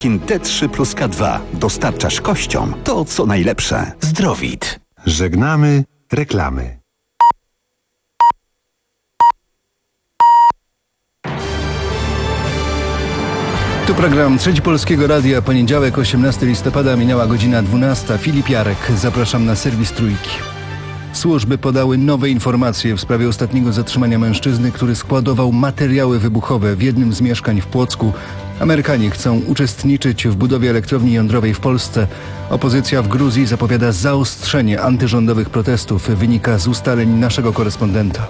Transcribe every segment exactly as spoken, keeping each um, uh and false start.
T trzy plus K dwa dostarczasz kościom to, co najlepsze. Zdrowit. Żegnamy reklamy. Tu program Trzeci Polskiego Radia, poniedziałek, osiemnastego listopada, minęła godzina dwunasta. Filip Jarek, zapraszam na serwis Trójki. Służby podały nowe informacje w sprawie ostatniego zatrzymania mężczyzny, który składował materiały wybuchowe w jednym z mieszkań w Płocku. Amerykanie chcą uczestniczyć w budowie elektrowni jądrowej w Polsce. Opozycja w Gruzji zapowiada zaostrzenie antyrządowych protestów, wynika z ustaleń naszego korespondenta.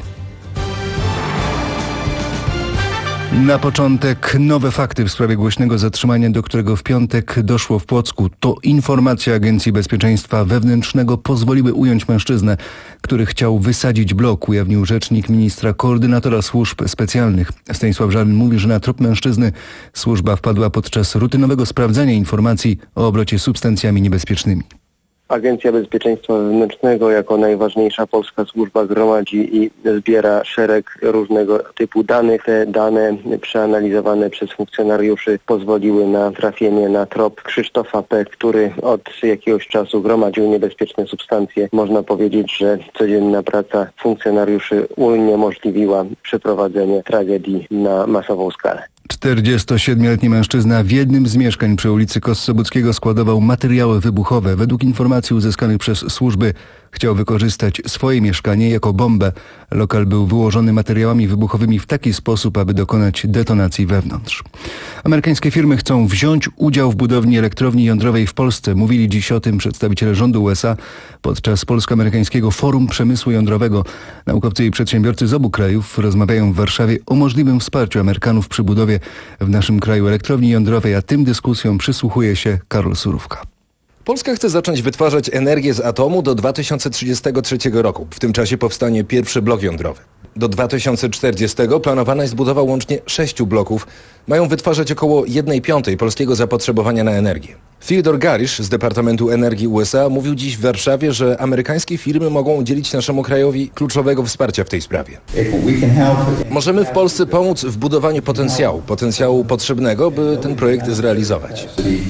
Na początek nowe fakty w sprawie głośnego zatrzymania, do którego w piątek doszło w Płocku. To informacje Agencji Bezpieczeństwa Wewnętrznego pozwoliły ująć mężczyznę, który chciał wysadzić blok, ujawnił rzecznik ministra koordynatora służb specjalnych. Stanisław Żaryn mówi, że na trop mężczyzny służba wpadła podczas rutynowego sprawdzania informacji o obrocie substancjami niebezpiecznymi. Agencja Bezpieczeństwa Wewnętrznego jako najważniejsza polska służba gromadzi i zbiera szereg różnego typu danych. Te dane przeanalizowane przez funkcjonariuszy pozwoliły na trafienie na trop Krzysztofa P., który od jakiegoś czasu gromadził niebezpieczne substancje. Można powiedzieć, że codzienna praca funkcjonariuszy uniemożliwiła przeprowadzenie tragedii na masową skalę. czterdziestosiedmioletni mężczyzna w jednym z mieszkań przy ulicy Kossowockiego składował materiały wybuchowe. Według informacji uzyskanych przez służby chciał wykorzystać swoje mieszkanie jako bombę. Lokal był wyłożony materiałami wybuchowymi w taki sposób, aby dokonać detonacji wewnątrz. Amerykańskie firmy chcą wziąć udział w budowni elektrowni jądrowej w Polsce. Mówili dziś o tym przedstawiciele rządu U S A podczas polsko-amerykańskiego Forum Przemysłu Jądrowego. Naukowcy i przedsiębiorcy z obu krajów rozmawiają w Warszawie o możliwym wsparciu Amerykanów przy budowie w naszym kraju elektrowni jądrowej, a tym dyskusjom przysłuchuje się Karol Surówka. Polska chce zacząć wytwarzać energię z atomu do dwa tysiące trzydziestego trzeciego roku. W tym czasie powstanie pierwszy blok jądrowy. Do dwa tysiące czterdziestego planowana jest budowa łącznie sześciu bloków. Mają wytwarzać około jednej piątej polskiego zapotrzebowania na energię. Theodore Garish z Departamentu Energii U S A mówił dziś w Warszawie, że amerykańskie firmy mogą udzielić naszemu krajowi kluczowego wsparcia w tej sprawie. Możemy w Polsce pomóc w budowaniu potencjału, potencjału potrzebnego, by ten projekt zrealizować.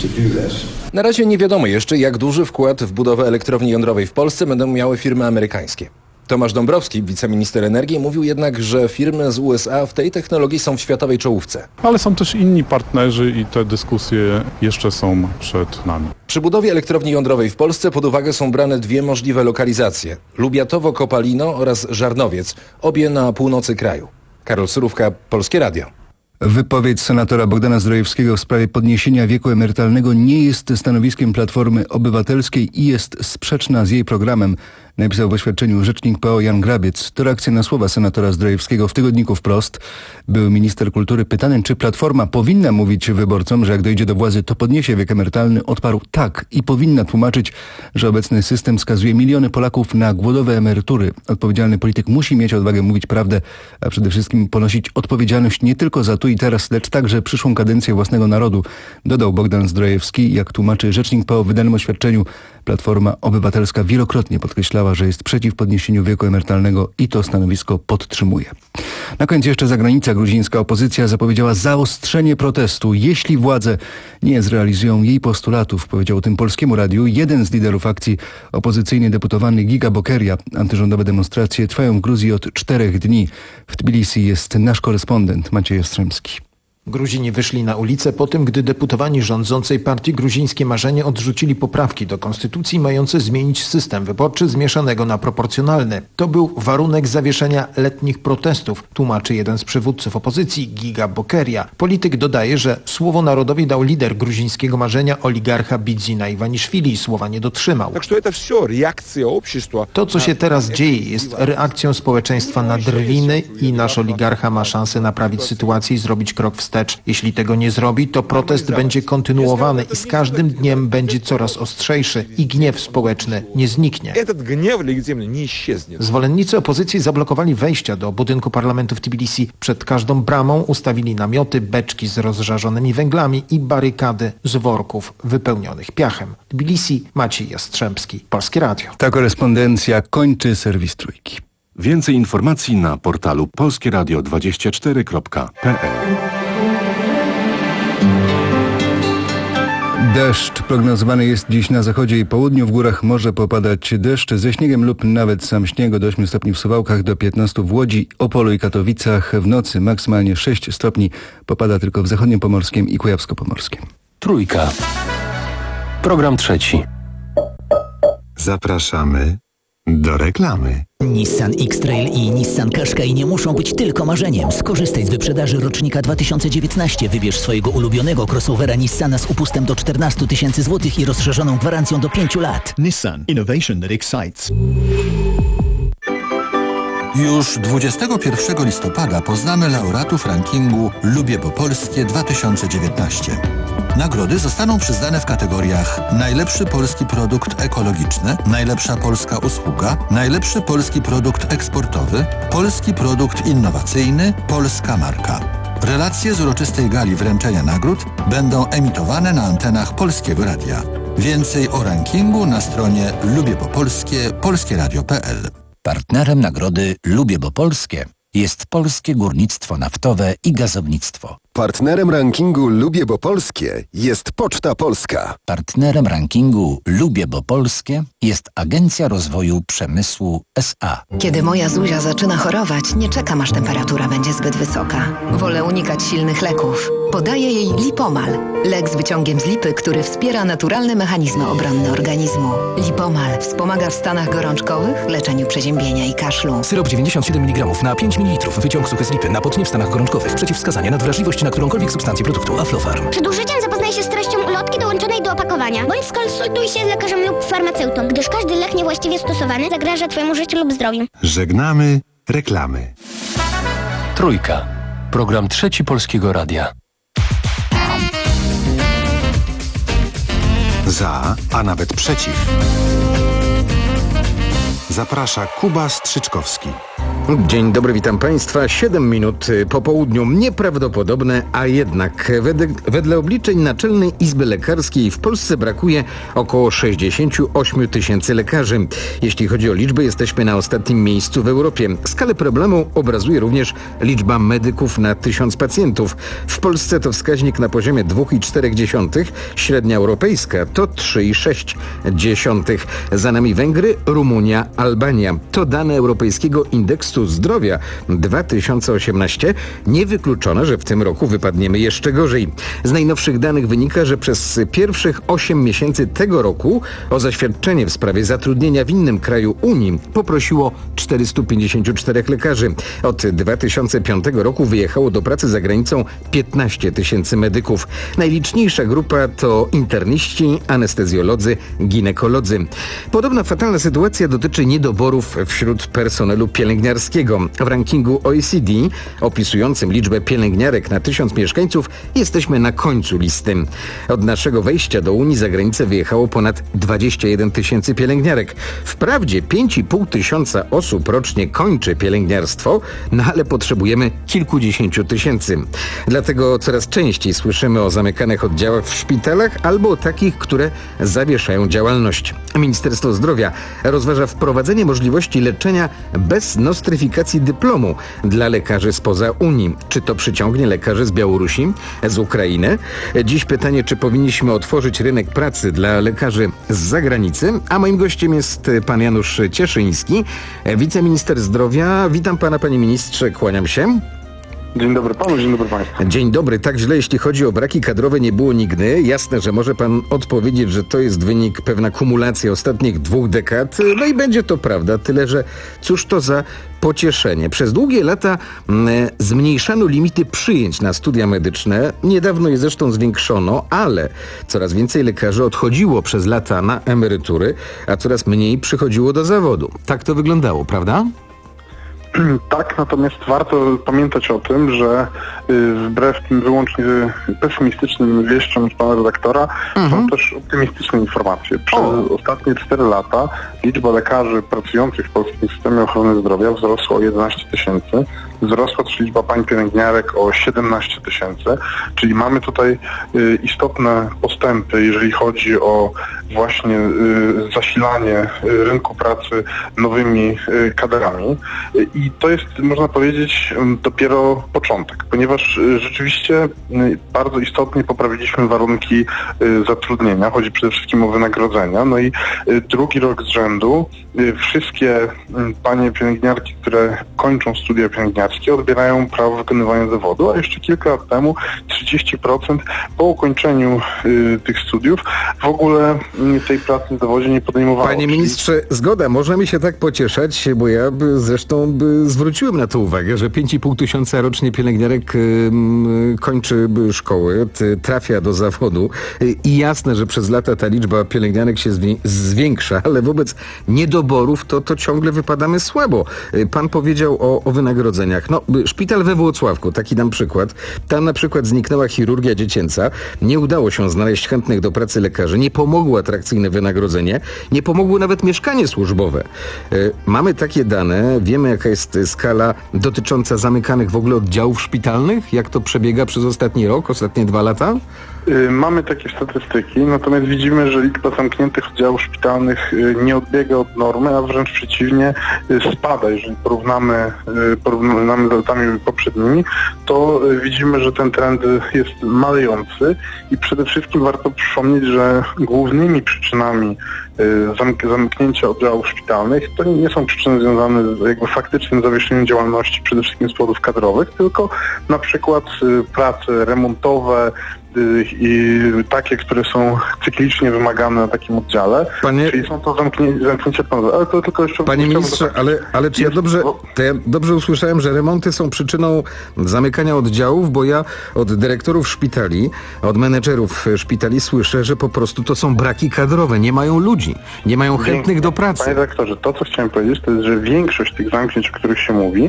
Na razie nie wiadomo jeszcze, jak duży wkład w budowę elektrowni jądrowej w Polsce będą miały firmy amerykańskie. Tomasz Dąbrowski, wiceminister energii, mówił jednak, że firmy z U S A w tej technologii są w światowej czołówce. Ale są też inni partnerzy i te dyskusje jeszcze są przed nami. Przy budowie elektrowni jądrowej w Polsce pod uwagę są brane dwie możliwe lokalizacje. Lubiatowo-Kopalino oraz Żarnowiec, obie na północy kraju. Karol Surówka, Polskie Radio. Wypowiedź senatora Bogdana Zdrojewskiego w sprawie podniesienia wieku emerytalnego nie jest stanowiskiem Platformy Obywatelskiej i jest sprzeczna z jej programem, napisał w oświadczeniu rzecznik P O Jan Grabiec. To reakcja na słowa senatora Zdrojewskiego w tygodniku Wprost. Był minister kultury pytany, czy Platforma powinna mówić wyborcom, że jak dojdzie do władzy, to podniesie wiek emerytalny. Odparł tak i powinna tłumaczyć, że obecny system skazuje miliony Polaków na głodowe emerytury. Odpowiedzialny polityk musi mieć odwagę mówić prawdę, a przede wszystkim ponosić odpowiedzialność nie tylko za tu i teraz, lecz także przyszłą kadencję własnego narodu, dodał Bogdan Zdrojewski. Jak tłumaczy rzecznik P O w wydanym oświadczeniu, Platforma Obywatelska wielokrotnie podkreślała, że jest przeciw podniesieniu wieku emerytalnego i to stanowisko podtrzymuje. Na koniec jeszcze zagranica. Gruzińska opozycja zapowiedziała zaostrzenie protestu, jeśli władze nie zrealizują jej postulatów, powiedział o tym Polskiemu Radiu jeden z liderów akcji opozycyjnej, deputowany Giga Bokeria. Antyrządowe demonstracje trwają w Gruzji od czterech dni. W Tbilisi jest nasz korespondent Maciej Jastrzębski. Gruzini wyszli na ulicę po tym, gdy deputowani rządzącej partii Gruzińskie Marzenie odrzucili poprawki do konstytucji mające zmienić system wyborczy z mieszanego na proporcjonalny. To był warunek zawieszenia letnich protestów, tłumaczy jeden z przywódców opozycji, Giga Bokeria. Polityk dodaje, że słowo narodowi dał lider Gruzińskiego Marzenia, oligarcha Bidzina Iwaniszwili. Słowa nie dotrzymał. To, co się teraz dzieje, jest reakcją społeczeństwa na drwiny i nasz oligarcha ma szansę naprawić sytuację i zrobić krok wstecz. Jeśli tego nie zrobi, to protest będzie kontynuowany i z każdym dniem będzie coraz ostrzejszy i gniew społeczny nie zniknie. Zwolennicy opozycji zablokowali wejścia do budynku parlamentu w Tbilisi. Przed każdą bramą ustawili namioty, beczki z rozżarzonymi węglami i barykady z worków wypełnionych piachem. Tbilisi, Maciej Jastrzębski, Polskie Radio. Ta korespondencja kończy serwis Trójki. Więcej informacji na portalu polskieradio dwadzieścia cztery kropka p l. Deszcz prognozowany jest dziś na zachodzie i południu. W górach może popadać deszcz ze śniegiem lub nawet sam śnieg do ośmiu stopni w Suwałkach, do piętnastu w Łodzi, Opolu i Katowicach. W nocy maksymalnie sześć stopni. Popada tylko w zachodnim Pomorskiem i Kujawsko-Pomorskim. Trójka. Program trzeci. Zapraszamy do reklamy. Nissan X-Trail i Nissan Qashqai nie muszą być tylko marzeniem. Skorzystaj z wyprzedaży rocznika dwa tysiące dziewiętnaście. Wybierz swojego ulubionego crossovera Nissana z upustem do czternastu tysięcy złotych i rozszerzoną gwarancją do pięciu lat. Nissan. Innovation that excites. Już dwudziestego pierwszego listopada poznamy laureatów rankingu Lubię Bo Polskie dwa tysiące dziewiętnaście. Nagrody zostaną przyznane w kategoriach najlepszy polski produkt ekologiczny, najlepsza polska usługa, najlepszy polski produkt eksportowy, polski produkt innowacyjny, polska marka. Relacje z uroczystej gali wręczenia nagród będą emitowane na antenach Polskiego Radia. Więcej o rankingu na stronie lubiebopolskie polskie radio kropka p l. Partnerem nagrody Lubię Bo Polskie jest Polskie Górnictwo Naftowe i Gazownictwo. Partnerem rankingu Lubię Bo Polskie jest Poczta Polska. Partnerem rankingu Lubię Bo Polskie jest Agencja Rozwoju Przemysłu S A. Kiedy moja Zuzia zaczyna chorować, nie czekam, aż temperatura będzie zbyt wysoka. Wolę unikać silnych leków. Podaję jej Lipomal. Lek z wyciągiem z lipy, który wspiera naturalne mechanizmy obronne organizmu. Lipomal wspomaga w stanach gorączkowych, leczeniu przeziębienia i kaszlu. Syrop dziewięćdziesiąt siedem miligramów na pięć mililitrów. Wyciąg suchy z lipy na potnie w stanach gorączkowych. Przeciwwskazania, nadwrażliwość na którąkolwiek substancję produktu Aflofarm. Przed użyciem zapoznaj się z treścią ulotki dołączonej do opakowania, bądź skonsultuj się z lekarzem lub farmaceutą, gdyż każdy lek niewłaściwie stosowany zagraża Twojemu życiu lub zdrowiu. Żegnamy reklamy. Trójka. Program trzeci Polskiego Radia. Za, a nawet przeciw. Zaprasza Kuba Strzyczkowski. Dzień dobry, witam Państwa. Siedem minut po południu. Nieprawdopodobne, a jednak wedle, wedle obliczeń Naczelnej Izby Lekarskiej w Polsce brakuje około sześćdziesiąt osiem tysięcy lekarzy. Jeśli chodzi o liczbę, jesteśmy na ostatnim miejscu w Europie. Skalę problemu obrazuje również liczba medyków na tysiąc pacjentów. W Polsce to wskaźnik na poziomie dwa przecinek cztery, średnia europejska to trzy przecinek sześć. Za nami Węgry, Rumunia, Albania. To dane Europejskiego Indeksu Zdrowia dwa tysiące osiemnaście. Niewykluczone, że w tym roku wypadniemy jeszcze gorzej. Z najnowszych danych wynika, że przez pierwszych osiem miesięcy tego roku o zaświadczenie w sprawie zatrudnienia w innym kraju Unii poprosiło czterysta pięćdziesiąt cztery lekarzy. Od dwa tysiące piątego roku wyjechało do pracy za granicą piętnaście tysięcy medyków. Najliczniejsza grupa to interniści, anestezjolodzy, ginekolodzy. Podobna fatalna sytuacja dotyczy niedoborów wśród personelu pielęgniarskiego. W rankingu O E C D opisującym liczbę pielęgniarek na tysiąc mieszkańców jesteśmy na końcu listy. Od naszego wejścia do Unii za granicę wyjechało ponad dwadzieścia jeden tysięcy pielęgniarek. Wprawdzie pięć i pół tysiąca osób rocznie kończy pielęgniarstwo, no ale potrzebujemy kilkudziesięciu tysięcy. Dlatego coraz częściej słyszymy o zamykanych oddziałach w szpitalach albo o takich, które zawieszają działalność. Ministerstwo Zdrowia rozważa wprowadzenie możliwości leczenia bez nostryfikacji dyplomu dla lekarzy spoza Unii. Czy to przyciągnie lekarzy z Białorusi, z Ukrainy? Dziś pytanie, czy powinniśmy otworzyć rynek pracy dla lekarzy z zagranicy? A moim gościem jest pan Janusz Cieszyński, wiceminister zdrowia. Witam pana, panie ministrze, kłaniam się. Dzień dobry panu, dzień dobry państwu. Dzień dobry. Tak źle, jeśli chodzi o braki kadrowe, nie było nigdy. Jasne, że może pan odpowiedzieć, że to jest wynik, pewna kumulacja ostatnich dwóch dekad. No i będzie to prawda, tyle że cóż to za pocieszenie. Przez długie lata mm, zmniejszano limity przyjęć na studia medyczne. Niedawno je zresztą zwiększono, ale coraz więcej lekarzy odchodziło przez lata na emerytury, a coraz mniej przychodziło do zawodu. Tak to wyglądało, prawda? Tak, natomiast warto pamiętać o tym, że wbrew tym wyłącznie pesymistycznym wieściom pana redaktora mhm. są też optymistyczne informacje. Przez o. ostatnie cztery lata liczba lekarzy pracujących w polskim systemie ochrony zdrowia wzrosła o jedenaście tysięcy. Wzrosła też liczba pań pielęgniarek o siedemnaście tysięcy, czyli mamy tutaj istotne postępy, jeżeli chodzi o właśnie y, zasilanie y, rynku pracy nowymi y, kadrami. Y, I to jest, można powiedzieć, y, dopiero początek, ponieważ y, rzeczywiście y, bardzo istotnie poprawiliśmy warunki y, zatrudnienia. Chodzi przede wszystkim o wynagrodzenia. No i y, drugi rok z rzędu y, wszystkie y, panie pielęgniarki, które kończą studia pielęgniarskie, odbierają prawo wykonywania zawodu, a jeszcze kilka lat temu trzydzieści procent po ukończeniu y, tych studiów w ogóle y, tej pracy w zawodzie nie podejmowało. Panie ministrze, zgoda, możemy się tak pocieszać, bo ja by, zresztą by zwróciłem na to uwagę, że pięć i pół tysiąca rocznie pielęgniarek y, y, kończy y, szkoły, y, trafia do zawodu y, i jasne, że przez lata ta liczba pielęgniarek się zwię- zwiększa, ale wobec niedoborów to, to ciągle wypadamy słabo. Y, pan powiedział o, o wynagrodzeniach. No, y, szpital we Włocławku, taki dam przykład. Tam na przykład zniknęła chirurgia dziecięca, nie udało się znaleźć chętnych do pracy lekarzy, nie pomogło atrakcyjne wynagrodzenie, nie pomogło nawet mieszkanie służbowe. Y, mamy takie dane, wiemy jaka jest skala dotycząca zamykanych w ogóle oddziałów szpitalnych, jak to przebiega przez ostatni rok, ostatnie dwa lata? Y, Mamy takie statystyki, natomiast widzimy, że liczba zamkniętych oddziałów szpitalnych y, nie odbiega od normy, a wręcz przeciwnie y, spada. Jeżeli porównamy, y, porównamy z latami poprzednimi, to y, widzimy, że ten trend jest malejący i przede wszystkim warto przypomnieć, że głównymi przyczynami y, zamk- zamknięcia oddziałów szpitalnych to nie są przyczyny związane z jakby faktycznym zawieszeniem działalności, przede wszystkim z powodów kadrowych, tylko na przykład y, prace remontowe, i takie, które są cyklicznie wymagane na takim oddziale, Panie... czyli są to zamknięcia, zamknięcia planowe. Ale to tylko jeszcze... Panie ministrze, do... ale, ale czy ja dobrze, to ja dobrze usłyszałem, że remonty są przyczyną zamykania oddziałów, bo ja od dyrektorów szpitali, od menedżerów szpitali słyszę, że po prostu to są braki kadrowe, nie mają ludzi, nie mają chętnych Pięknie. do pracy. Panie dyrektorze, to co chciałem powiedzieć, to jest, że większość tych zamknięć, o których się mówi,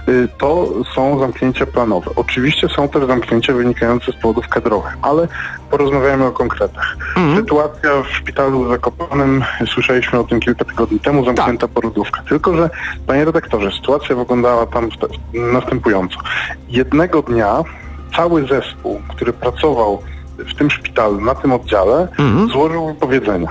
to są zamknięcia planowe. Oczywiście są też zamknięcia wynikające z powodów kadrowych, ale porozmawiamy o konkretach. Mhm. Sytuacja w szpitalu w Zakopanem, słyszeliśmy o tym kilka tygodni temu, zamknięta tak. porodówka. Tylko że, panie redaktorze, sytuacja wyglądała tam w te, następująco. Jednego dnia cały zespół, który pracował w tym szpitalu, na tym oddziale, mhm. złożył wypowiedzenia.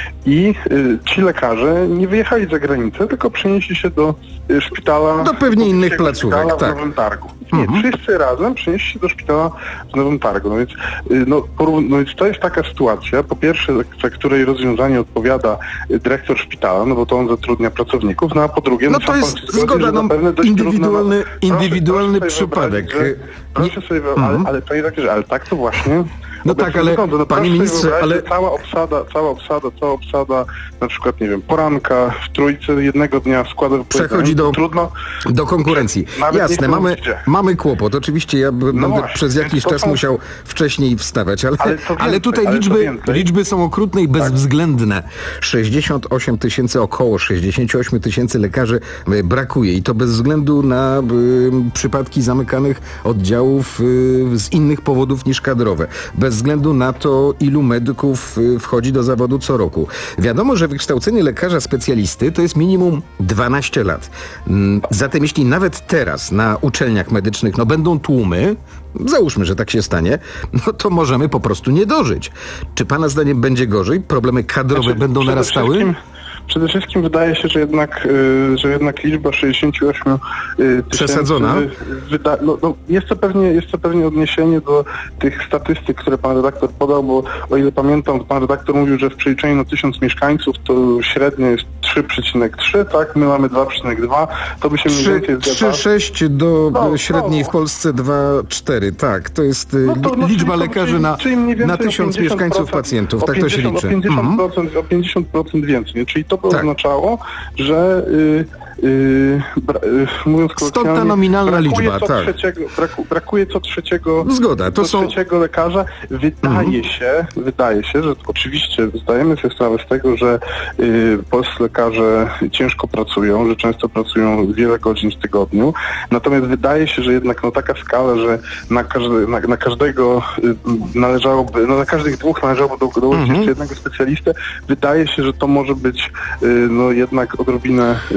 I y, ci lekarze nie wyjechali za granicę, tylko przenieśli się do y, szpitala... Do pewnie innych placówek, w tak. Nowym Targu. Nie, mhm. wszyscy razem przenieśli się do szpitala w Nowym Targu. No więc, y, no, porów- no więc to jest taka sytuacja, po pierwsze, za której rozwiązanie odpowiada y, dyrektor szpitala, no bo to on zatrudnia pracowników, no a po drugie... No, no to jest zgoda, no, indywidualny, trudno, indywidualny proszę, przypadek. Proszę sobie, proszę sobie mhm. ale, ale, panie redaktorze, ale tak to właśnie... No tak, ale wygląda. No panie ministrze, ale... Cała obsada, cała obsada, cała obsada, na przykład, nie wiem, poranka w trójce jednego dnia składa... Przechodzi do, trudno, do konkurencji. Jasne, mamy, mamy kłopot. Oczywiście ja b- no będę właśnie, przez jakiś czas są... musiał wcześniej wstawać, ale, ale, więcej, ale tutaj ale liczby, liczby są okrutne i bezwzględne. Tak. sześćdziesiąt osiem tysięcy, około sześćdziesiąt osiem tysięcy lekarzy brakuje i to bez względu na y, przypadki zamykanych oddziałów y, z innych powodów niż kadrowe. Bez względu na to, ilu medyków wchodzi do zawodu co roku. Wiadomo, że wykształcenie lekarza specjalisty to jest minimum dwanaście lat. Zatem jeśli nawet teraz na uczelniach medycznych no, będą tłumy, załóżmy, że tak się stanie, no to możemy po prostu nie dożyć. Czy pana zdaniem będzie gorzej? Problemy kadrowe znaczy, będą narastały? Przede wszystkim wydaje się, że jednak, y, że jednak liczba sześćdziesiąt osiem y, tysięcy... Przesadzona? Wyda- no, no, jest, to pewnie, jest to pewnie odniesienie do tych statystyk, które pan redaktor podał, bo o ile pamiętam, to pan redaktor mówił, że w przeliczeniu na tysiąc mieszkańców to średnio jest trzy przecinek trzy, tak? My mamy dwa przecinek dwa, to by się mniej więcej zgadzało. trzy przecinek sześć do no, średniej no. w Polsce dwa przecinek cztery, tak. To jest no to, no, liczba czyli, lekarzy czyli, na, czyli na tysiąc mieszkańców pacjentów, tak to się liczy. O pięćdziesiąt procent, mhm. o pięćdziesiąt procent więcej, nie? Czyli to by tak. oznaczało, że y, y, bra, y, mówiąc kolokwialnie, stąd ta nominalna brakuje liczba, co tak. trzeciego, braku, brakuje co trzeciego, Zgoda, to co są... trzeciego lekarza. Wydaje mhm. się, wydaje się, że oczywiście zdajemy sobie sprawę z tego, że y, polscy lekarze ciężko pracują, że często pracują wiele godzin w tygodniu, natomiast wydaje się, że jednak no, taka skala, że na, każde, na, na każdego y, należałoby, no na każdych dwóch należałoby do, dołożyć mhm. jeszcze jednego specjalistę, wydaje się, że to może być y, no jednak odrobinę y, przesadzone.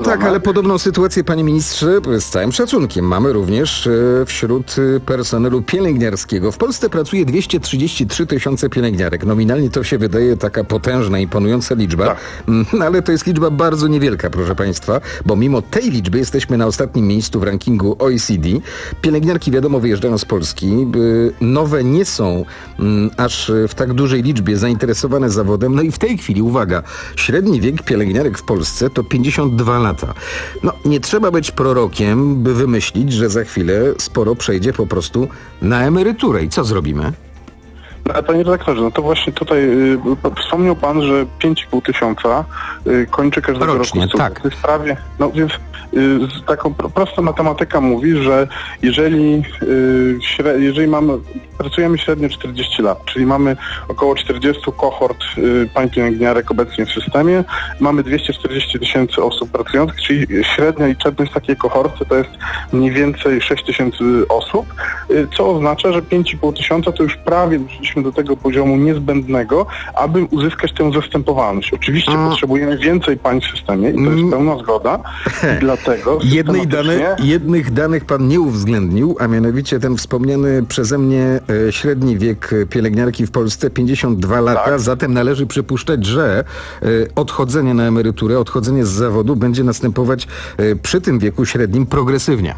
tak, ale podobną sytuację, panie ministrze, z całym szacunkiem mamy również wśród personelu pielęgniarskiego. W Polsce pracuje dwieście trzydzieści trzy tysiące pielęgniarek. Nominalnie to się wydaje taka potężna, imponująca liczba, tak. No, ale to jest liczba bardzo niewielka, proszę państwa, bo mimo tej liczby jesteśmy na ostatnim miejscu w rankingu O E C D. Pielęgniarki, wiadomo, wyjeżdżają z Polski. Nowe nie są aż w tak dużej liczbie zainteresowane zawodem. No i w tej chwili, uwaga, średni wiek pielęgniarek w Polsce to pięćdziesiąt dwa lata. No, nie trzeba być prorokiem, by wymyślić, że za chwilę sporo przejdzie po prostu na emeryturę. I co zrobimy? No, panie redaktorze, no to właśnie tutaj y, wspomniał pan, że pięć i pół tysiąca y, kończy każdego rocznie, roku. Tak. To jest prawie, no więc y, taką prosta matematyka mówi, że jeżeli, y, śre, jeżeli mamy, pracujemy średnio czterdzieści lat, czyli mamy około czterdzieści kohort y, pań pielęgniarek obecnie w systemie, mamy dwieście czterdzieści tysięcy osób pracujących, czyli średnia liczebność takiej kohorty to jest mniej więcej sześć tysięcy osób, y, co oznacza, że pięć i pół tysiąca to już prawie doszliśmy do tego poziomu niezbędnego, aby uzyskać tę zastępowalność. Oczywiście mm. potrzebujemy więcej pań w systemie i to jest mm. pełna zgoda. I dlatego Jednej dane, jednych danych pan nie uwzględnił, a mianowicie ten wspomniany przeze mnie e, średni wiek pielęgniarki w Polsce pięćdziesiąt dwa lata, tak. Zatem należy przypuszczać, że e, odchodzenie na emeryturę, odchodzenie z zawodu będzie następować e, przy tym wieku średnim progresywnie.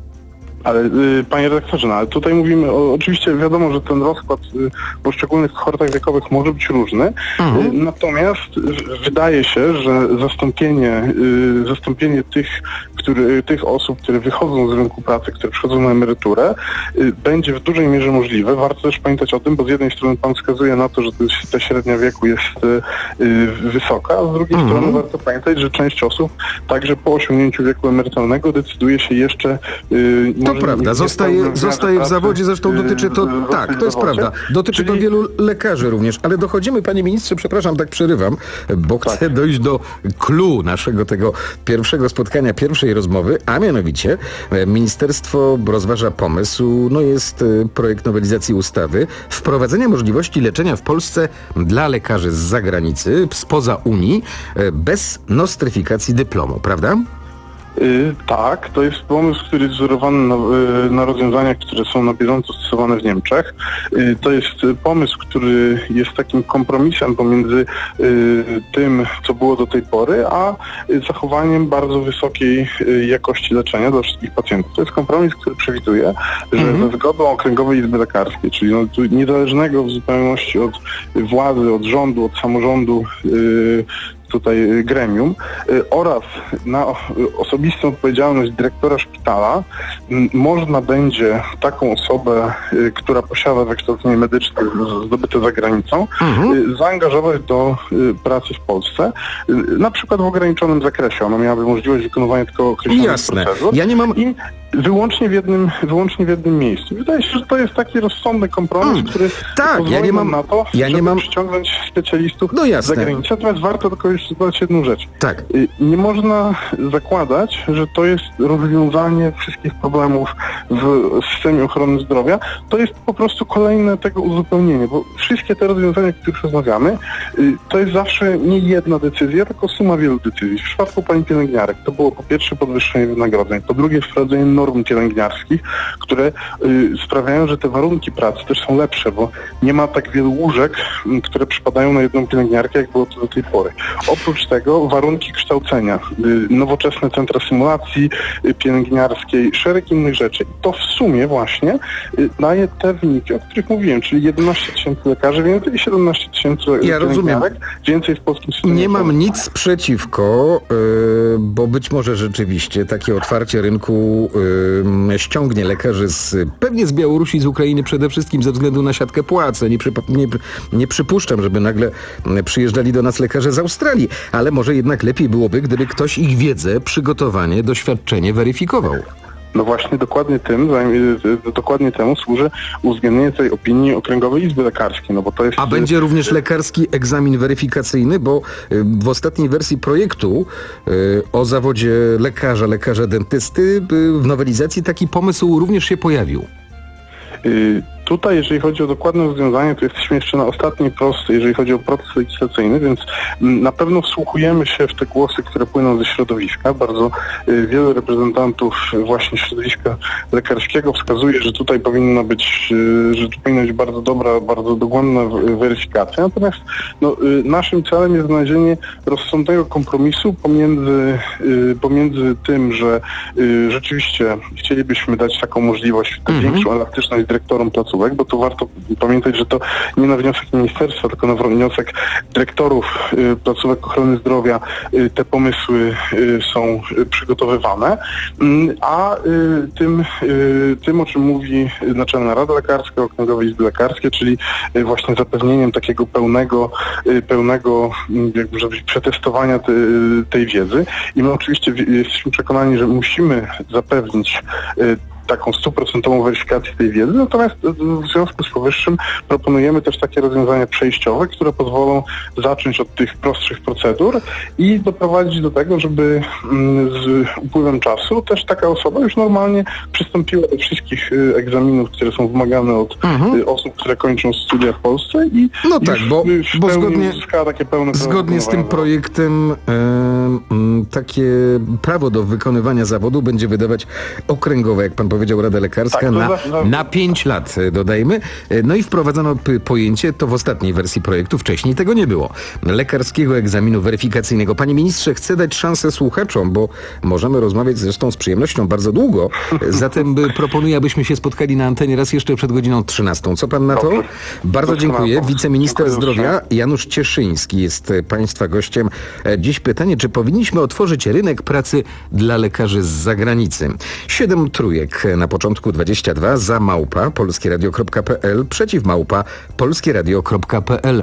Ale y, panie redaktorze, no, ale tutaj mówimy o, oczywiście wiadomo, że ten rozkład y, w poszczególnych kohortach wiekowych może być różny, mhm. y, natomiast y, wydaje się, że zastąpienie, y, zastąpienie tych, który, tych osób, które wychodzą z rynku pracy, które przychodzą na emeryturę, y, będzie w dużej mierze możliwe. Warto też pamiętać o tym, bo z jednej strony pan wskazuje na to, że to jest, ta średnia wieku jest y, y, wysoka, a z drugiej mhm. strony warto pamiętać, że część osób także po osiągnięciu wieku emerytalnego decyduje się jeszcze y, To prawda, zostaje, zostaje w zawodzie, zresztą dotyczy to, tak, to jest prawda, dotyczy to wielu lekarzy również, ale dochodzimy, panie ministrze, przepraszam, tak przerywam, bo chcę tak. dojść do clou naszego tego pierwszego spotkania, pierwszej rozmowy, a mianowicie ministerstwo rozważa pomysł, no jest projekt nowelizacji ustawy, wprowadzenia możliwości leczenia w Polsce dla lekarzy z zagranicy, spoza Unii, bez nostryfikacji dyplomu, prawda? Yy, tak, to jest pomysł, który jest wzorowany na, yy, na rozwiązaniach, które są na bieżąco stosowane w Niemczech. Yy, to jest pomysł, który jest takim kompromisem pomiędzy yy, tym, co było do tej pory, a yy, zachowaniem bardzo wysokiej yy, jakości leczenia dla wszystkich pacjentów. To jest kompromis, który przewiduje, że mhm. ze zgodą Okręgowej Izby Lekarskiej, czyli no, niezależnego w zupełności od władzy, od rządu, od samorządu, yy, tutaj gremium y, oraz na osobistą odpowiedzialność dyrektora szpitala y, można będzie taką osobę, y, która posiada wykształcenie medyczne zdobyte za granicą, mhm. y, zaangażować do y, pracy w Polsce, y, na przykład w ograniczonym zakresie. Ona miałaby możliwość wykonywania tylko określonych procedur. Ja nie mam... I wyłącznie w jednym, wyłącznie w jednym miejscu. Wydaje się, że to jest taki rozsądny kompromis, hmm. który tak, pozwoli ja nie mam, na to, ja żeby nie mam... przyciągnąć specjalistów no z zagranicy. Natomiast warto tylko jeszcze dodać jedną rzecz. Tak. Nie można zakładać, że to jest rozwiązanie wszystkich problemów w systemie ochrony zdrowia. To jest po prostu kolejne tego uzupełnienie, bo wszystkie te rozwiązania, o których rozmawiamy, to jest zawsze nie jedna decyzja, tylko suma wielu decyzji. W przypadku pań pielęgniarek to było po pierwsze podwyższenie wynagrodzeń, po drugie wprowadzenie norm pielęgniarskich, które y, sprawiają, że te warunki pracy też są lepsze, bo nie ma tak wielu łóżek, y, które przypadają na jedną pielęgniarkę, jak było to do tej pory. Oprócz tego warunki kształcenia, y, nowoczesne centra symulacji y, pielęgniarskiej, szereg innych rzeczy. I to w sumie właśnie y, daje te wyniki, o których mówiłem, czyli jedenaście tysięcy lekarzy więcej i siedemnaście tysięcy ja pielęgniarek więcej w polskim systemie. Nie mam nic przeciwko, y, bo być może rzeczywiście takie otwarcie rynku y, ściągnie lekarzy z, pewnie z Białorusi, z Ukrainy przede wszystkim ze względu na siatkę płac. Nie, przypa- nie, nie przypuszczam, żeby nagle przyjeżdżali do nas lekarze z Australii, ale może jednak lepiej byłoby, gdyby ktoś ich wiedzę, przygotowanie, doświadczenie weryfikował. No właśnie dokładnie tym, dokładnie temu służy uwzględnienie tej opinii Okręgowej Izby Lekarskiej, no bo to jest... A będzie również lekarski egzamin weryfikacyjny, bo w ostatniej wersji projektu o zawodzie lekarza, lekarza dentysty w nowelizacji taki pomysł również się pojawił. Tutaj, jeżeli chodzi o dokładne rozwiązanie, to jesteśmy jeszcze na ostatniej prostej, jeżeli chodzi o proces legislacyjny, więc na pewno wsłuchujemy się w te głosy, które płyną ze środowiska. Bardzo y, wielu reprezentantów właśnie środowiska lekarskiego wskazuje, że tutaj powinna być, y, że tu powinna być bardzo dobra, bardzo dogłębna weryfikacja. Natomiast no, y, naszym celem jest znalezienie rozsądnego kompromisu pomiędzy, y, pomiędzy tym, że y, rzeczywiście chcielibyśmy dać taką możliwość, tę mhm. większą elastyczność dyrektorom placówek, bo tu warto pamiętać, że to nie na wniosek ministerstwa, tylko na wniosek dyrektorów y, placówek ochrony zdrowia y, te pomysły y, są y, przygotowywane, y, a y, tym, y, tym, o czym mówi Naczelna Rada Lekarska, Okręgowe Izby Lekarskie, czyli y, właśnie zapewnieniem takiego pełnego, y, pełnego jakby żeby przetestowania te, tej wiedzy. I my oczywiście jesteśmy przekonani, że musimy zapewnić y, taką stuprocentową weryfikację tej wiedzy, natomiast w związku z powyższym proponujemy też takie rozwiązania przejściowe, które pozwolą zacząć od tych prostszych procedur i doprowadzić do tego, żeby z upływem czasu też taka osoba już normalnie przystąpiła do wszystkich egzaminów, które są wymagane od mhm. osób, które kończą studia w Polsce i no tak, bo, bo zgodnie, takie pełne zgodnie z tym projektem e, takie prawo do wykonywania zawodu będzie wydawać okręgowe, jak pan powiedział, Rada Lekarska tak, na, za, za, na pięć lat, dodajmy. No i wprowadzono p- pojęcie, to w ostatniej wersji projektu, wcześniej tego nie było, lekarskiego egzaminu weryfikacyjnego. Panie ministrze, chcę dać szansę słuchaczom, bo możemy rozmawiać zresztą z przyjemnością bardzo długo. Zatem proponuję, abyśmy się spotkali na antenie raz jeszcze przed godziną trzynastą. Co pan na to? Dobrze. Bardzo Dobrze dziękuję. Wiceminister dziękuję zdrowia Janusz Cieszyński jest państwa gościem. Dziś pytanie, czy powinniśmy otworzyć rynek pracy dla lekarzy z zagranicy? Siedem trójek na początku dwadzieścia dwa, za małpa polskieradio kropka p l, przeciw małpa polskieradio kropka p l.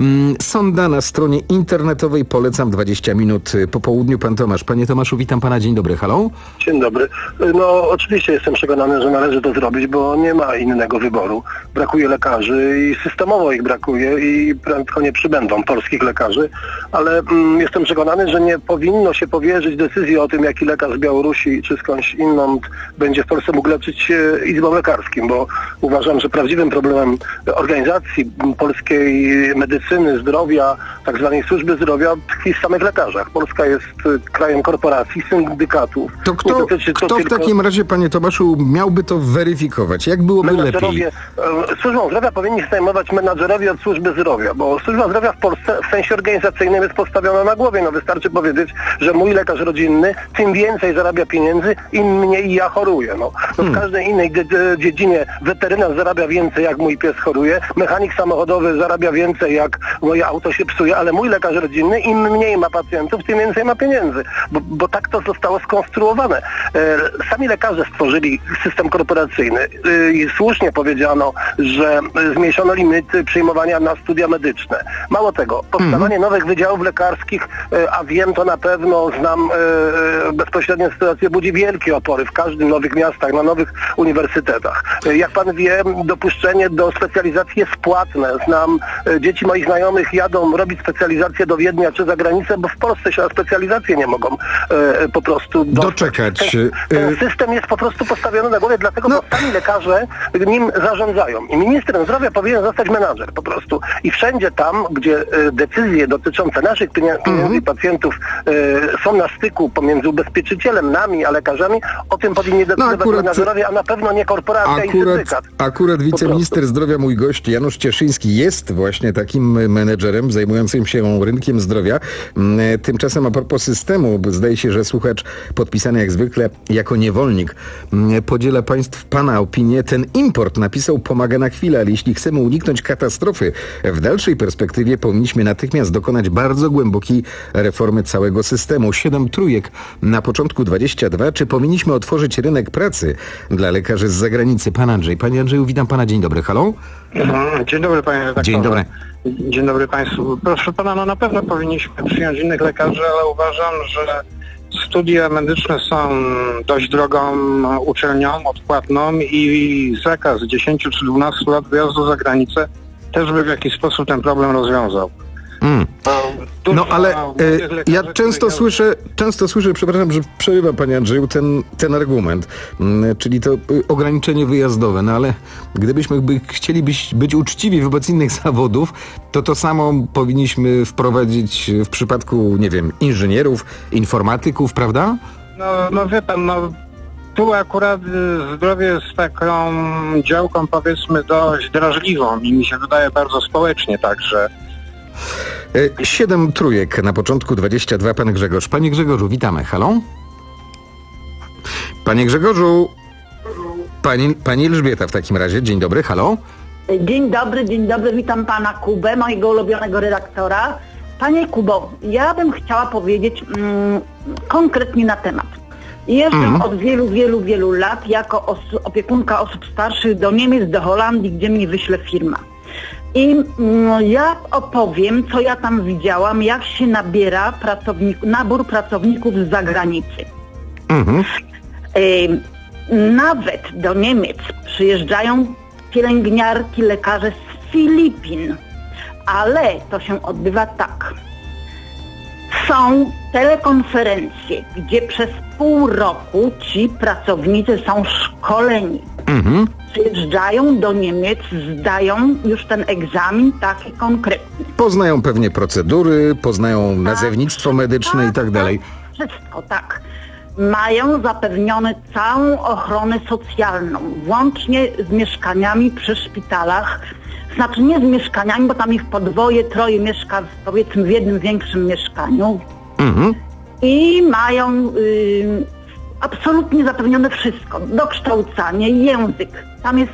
Sonda na stronie internetowej, polecam dwadzieścia minut po południu. Pan Tomasz. Panie Tomaszu, witam pana, dzień dobry, halo? Dzień dobry. No oczywiście jestem przekonany, że należy to zrobić, bo nie ma innego wyboru. Brakuje lekarzy i systemowo ich brakuje i prędko nie przybędą polskich lekarzy, ale mm, jestem przekonany, że nie powinno się powierzyć decyzji o tym, jaki lekarz z Białorusi czy skądś inną będzie w Polsce mógł leczyć izbom lekarskim, bo uważam, że prawdziwym problemem organizacji polskiej medycyny, zdrowia, tak zwanej służby zdrowia tkwi w samych lekarzach. Polska jest krajem korporacji, syndykatów. To kto, dotyczy, to kto w takim razie, panie Tomaszu, miałby to weryfikować? Jak byłoby lepiej? Służbą zdrowia powinni się zajmować menadżerowie od służby zdrowia, bo służba zdrowia w Polsce w sensie organizacyjnym jest postawiona na głowie. No wystarczy powiedzieć, że mój lekarz rodzinny tym więcej zarabia pieniędzy, im mniej ja choruję. No, no w każdej innej dziedzinie weterynarz zarabia więcej, jak mój pies choruje, mechanik samochodowy zarabia więcej, jak moje auto się psuje, ale mój lekarz rodzinny, im mniej ma pacjentów, tym więcej ma pieniędzy, bo, bo tak to zostało skonstruowane. E, sami lekarze stworzyli system korporacyjny e, i słusznie powiedziano, że zmniejszono limity przyjmowania na studia medyczne. Mało tego, powstawanie mm. nowych wydziałów lekarskich, e, a wiem to na pewno, znam e, bezpośrednie sytuacje, budzi wielkie opory w każdym nowych miastach, na nowych uniwersytetach. Jak pan wie, dopuszczenie do specjalizacji jest płatne. Znam e, dzieci moich znajomych jadą robić specjalizację do Wiednia czy za granicę, bo w Polsce się na specjalizację nie mogą e, po prostu dostać. doczekać. Ten, ten system jest po prostu postawiony na głowie, dlatego no. bo sami lekarze nim zarządzają. I ministrem zdrowia powinien zostać menadżer po prostu. I wszędzie tam, gdzie e, decyzje dotyczące naszych pieniędzy mm-hmm. pacjentów e, są na styku pomiędzy ubezpieczycielem, nami, a lekarzami, o tym powinni decydować no, akurat, menadżerowie, a na pewno nie korporacja akurat, i syndykat. Akurat wiceminister zdrowia, mój gość Janusz Cieszyński, jest właśnie takim menedżerem zajmującym się rynkiem zdrowia. Tymczasem a propos systemu, zdaje się, że słuchacz podpisany jak zwykle jako niewolnik podziela państw pana opinię. Ten import, napisał, pomaga na chwilę, ale jeśli chcemy uniknąć katastrofy w dalszej perspektywie, powinniśmy natychmiast dokonać bardzo głębokiej reformy całego systemu. Siedem trójek na początku dwadzieścia dwa. Czy powinniśmy otworzyć rynek pracy dla lekarzy z zagranicy? Pan Andrzej. Panie Andrzeju, witam pana. Dzień dobry. Halo? Dzień dobry, panie redaktorze. Dzień dobry. Dzień dobry państwu. Proszę pana, no na pewno powinniśmy przyjąć innych lekarzy, ale uważam, że studia medyczne są dość drogą uczelnią, odpłatną i zakaz dziesięciu czy dwunastu lat wyjazdu za granicę też by w jakiś sposób ten problem rozwiązał. Mm. No ale e, ja często słyszę, często słyszę, przepraszam, że przerywa Panie Andrzeju, ten, ten argument, mm, czyli to y, ograniczenie wyjazdowe, no ale gdybyśmy by, chcieli być, być uczciwi wobec innych zawodów, to to samo powinniśmy wprowadzić w przypadku, nie wiem, inżynierów, informatyków, prawda? No, no wie pan, no tu akurat zdrowie jest taką działką, powiedzmy, dość drażliwą i mi się wydaje bardzo społecznie także. Siedem trójek na początku, dwadzieścia dwa, pan Grzegorz. Panie Grzegorzu, witamy. Halo? Panie Grzegorzu, pani, pani Elżbieta w takim razie. Dzień dobry, halo? Dzień dobry, dzień dobry, witam pana Kubę, mojego ulubionego redaktora. Panie Kubo, ja bym chciała powiedzieć mm, konkretnie na temat. Jeżdżę mm. od wielu, wielu, wielu lat jako os- opiekunka osób starszych do Niemiec, do Holandii, gdzie mnie wyśle firma. I mm, ja opowiem, co ja tam widziałam, jak się nabiera pracownik- nabór pracowników z zagranicy. Mm-hmm. Y- nawet do Niemiec przyjeżdżają pielęgniarki, lekarze z Filipin, ale to się odbywa tak. Są telekonferencje, gdzie przez pół roku ci pracownicy są szkoleni. Mhm. Przyjeżdżają do Niemiec, zdają już ten egzamin taki konkretny. Poznają pewnie procedury, poznają nazewnictwo medyczne i tak dalej. Wszystko, tak. Mają zapewnione całą ochronę socjalną, włącznie z mieszkaniami przy szpitalach. Znaczy nie z mieszkaniami, bo tam ich podwoje, troje mieszka powiedzmy w jednym większym mieszkaniu. Mhm. I mają y, absolutnie zapewnione wszystko. Dokształcanie, język. Tam jest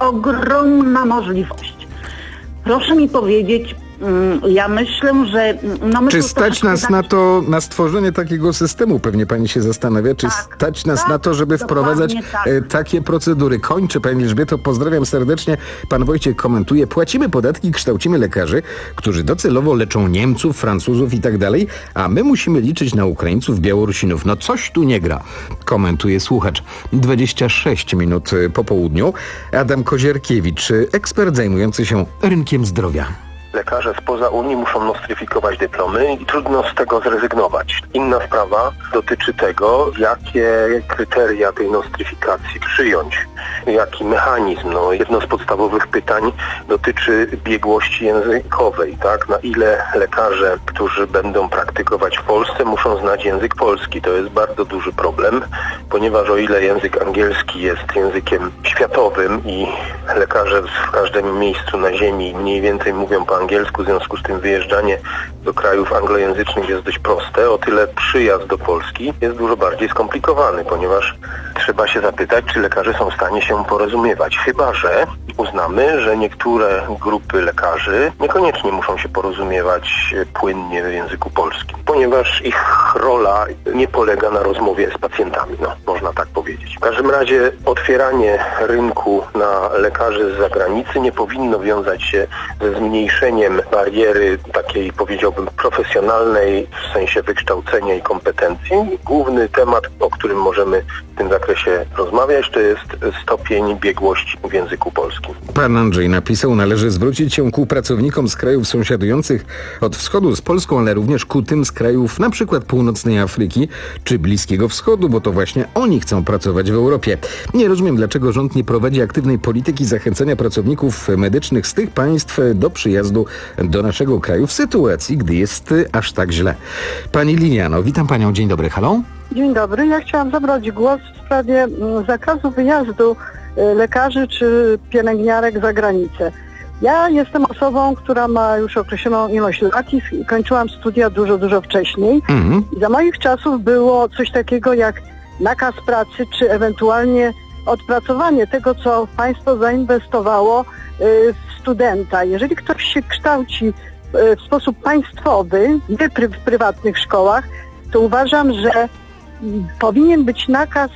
ogromna możliwość. Proszę mi powiedzieć, y, ja myślę, że... No my czy stać nas tak... na to, na stworzenie takiego systemu, pewnie pani się zastanawia, czy tak, stać nas tak, na to, żeby wprowadzać tak. e, takie procedury? Kończę, pani Elżbieto, pozdrawiam serdecznie. Pan Wojciech komentuje, płacimy podatki, kształcimy lekarzy, którzy docelowo leczą Niemców, Francuzów i tak dalej, a my musimy liczyć na Ukraińców, Białorusinów. No coś tu nie gra, komentuje słuchacz. dwadzieścia sześć minut po południu. Adam Kozierkiewicz, ekspert zajmujący się rynkiem zdrowia. Lekarze spoza Unii muszą nostryfikować dyplomy i trudno z tego zrezygnować. Inna sprawa dotyczy tego, jakie kryteria tej nostryfikacji przyjąć, jaki mechanizm. No, jedno z podstawowych pytań dotyczy biegłości językowej, tak? Na ile lekarze, którzy będą praktykować w Polsce, muszą znać język polski. To jest bardzo duży problem, ponieważ o ile język angielski jest językiem światowym i lekarze w każdym miejscu na ziemi mniej więcej mówią po angielsku, w związku z tym wyjeżdżanie do krajów anglojęzycznych jest dość proste, o tyle przyjazd do Polski jest dużo bardziej skomplikowany, ponieważ trzeba się zapytać, czy lekarze są w stanie się porozumiewać. Chyba że uznamy, że niektóre grupy lekarzy niekoniecznie muszą się porozumiewać płynnie w języku polskim, ponieważ ich rola nie polega na rozmowie z pacjentami, no, można tak powiedzieć. W każdym razie otwieranie rynku na lekarzy z zagranicy nie powinno wiązać się ze zmniejszeniem bariery takiej, powiedziałbym, profesjonalnej w sensie wykształcenia i kompetencji. Główny temat, o którym możemy w tym zakresie rozmawiać, to jest stopień biegłości w języku polskim. Pan Andrzej napisał, należy zwrócić się ku pracownikom z krajów sąsiadujących od wschodu z Polską, ale również ku tym z krajów na przykład północnej Afryki czy Bliskiego Wschodu, bo to właśnie oni chcą pracować w Europie. Nie rozumiem, dlaczego rząd nie prowadzi aktywnej polityki zachęcania pracowników medycznych z tych państw do przyjazdu do naszego kraju w sytuacji, gdy jest aż tak źle. Pani Liliano, witam panią, dzień dobry, halo? Dzień dobry, ja chciałam zabrać głos w sprawie zakazu wyjazdu lekarzy czy pielęgniarek za granicę. Ja jestem osobą, która ma już określoną ilość lat i kończyłam studia dużo, dużo wcześniej. Mhm. I za moich czasów było coś takiego jak nakaz pracy, czy ewentualnie odpracowanie tego, co państwo zainwestowało w studenta. Jeżeli ktoś się kształci w sposób państwowy, nie w prywatnych szkołach, to uważam, że powinien być nakaz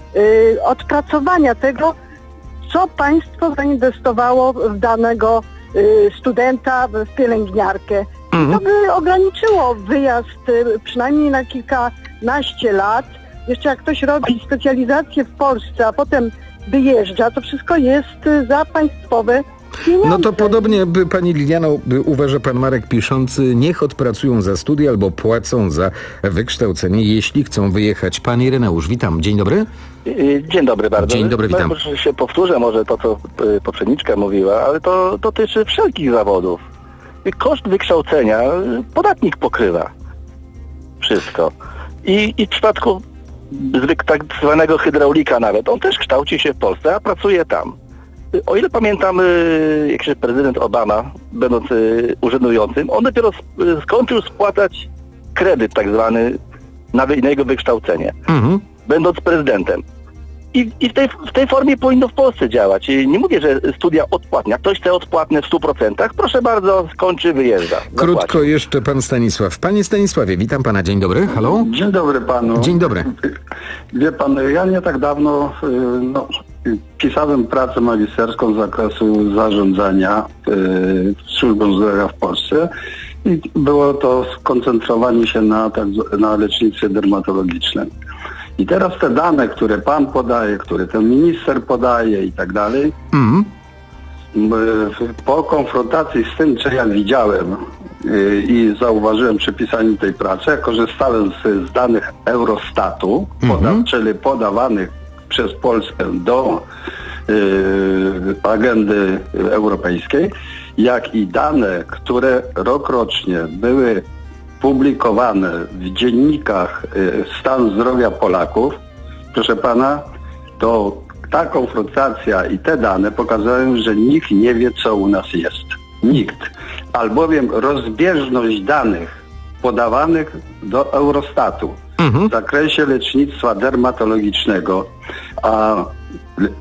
odpracowania tego, co państwo zainwestowało w danego studenta, w pielęgniarkę. Mhm. To by ograniczyło wyjazd przynajmniej na kilkanaście lat. Jeszcze jak ktoś robi specjalizację w Polsce, a potem wyjeżdża, to wszystko jest za państwowe No to podobnie by pani Liliano, by uważa pan Marek piszący, niech odpracują za studia albo płacą za wykształcenie, jeśli chcą wyjechać. Pan Ireneusz, witam. Dzień dobry. Dzień dobry bardzo. Dzień dobry, witam. No, się powtórzę może to, co poprzedniczka mówiła, ale to dotyczy wszelkich zawodów. Koszt wykształcenia podatnik pokrywa. Wszystko. I, i w przypadku zwyk, tak zwanego hydraulika nawet, on też kształci się w Polsce, a pracuje tam. O ile pamiętam, jak się prezydent Obama, będąc urzędującym, on dopiero skończył spłacać kredyt tak zwany na, na jego wykształcenie, mhm. będąc prezydentem. I, i w, tej, w tej formie powinno w Polsce działać. I nie mówię, że studia odpłatne. Jak ktoś chce odpłatne w stu procentach, proszę bardzo, skończy, wyjeżdża. Krótko zapłaci. Jeszcze pan Stanisław. Panie Stanisławie, witam pana. Dzień dobry. Halo? Dzień dobry panu. Dzień dobry. Wie pan, ja nie tak dawno no, pisałem pracę magisterską z zakresu zarządzania y, służbą zdrowia w Polsce i było to skoncentrowanie się na, tak, na lecznictwie dermatologicznym. I teraz te dane, które pan podaje, które ten minister podaje i tak dalej, mm. po konfrontacji z tym, co ja widziałem yy, i zauważyłem przy pisaniu tej pracy, ja korzystałem z, z danych Eurostatu, mm-hmm. poda, czyli podawanych przez Polskę do yy, agendy europejskiej, jak i dane, które rokrocznie były publikowane w dziennikach y, stan zdrowia Polaków, proszę pana, to ta konfrontacja i te dane pokazują, że nikt nie wie, co u nas jest. Nikt. Albowiem rozbieżność danych podawanych do Eurostatu mhm. w zakresie lecznictwa dermatologicznego, a y,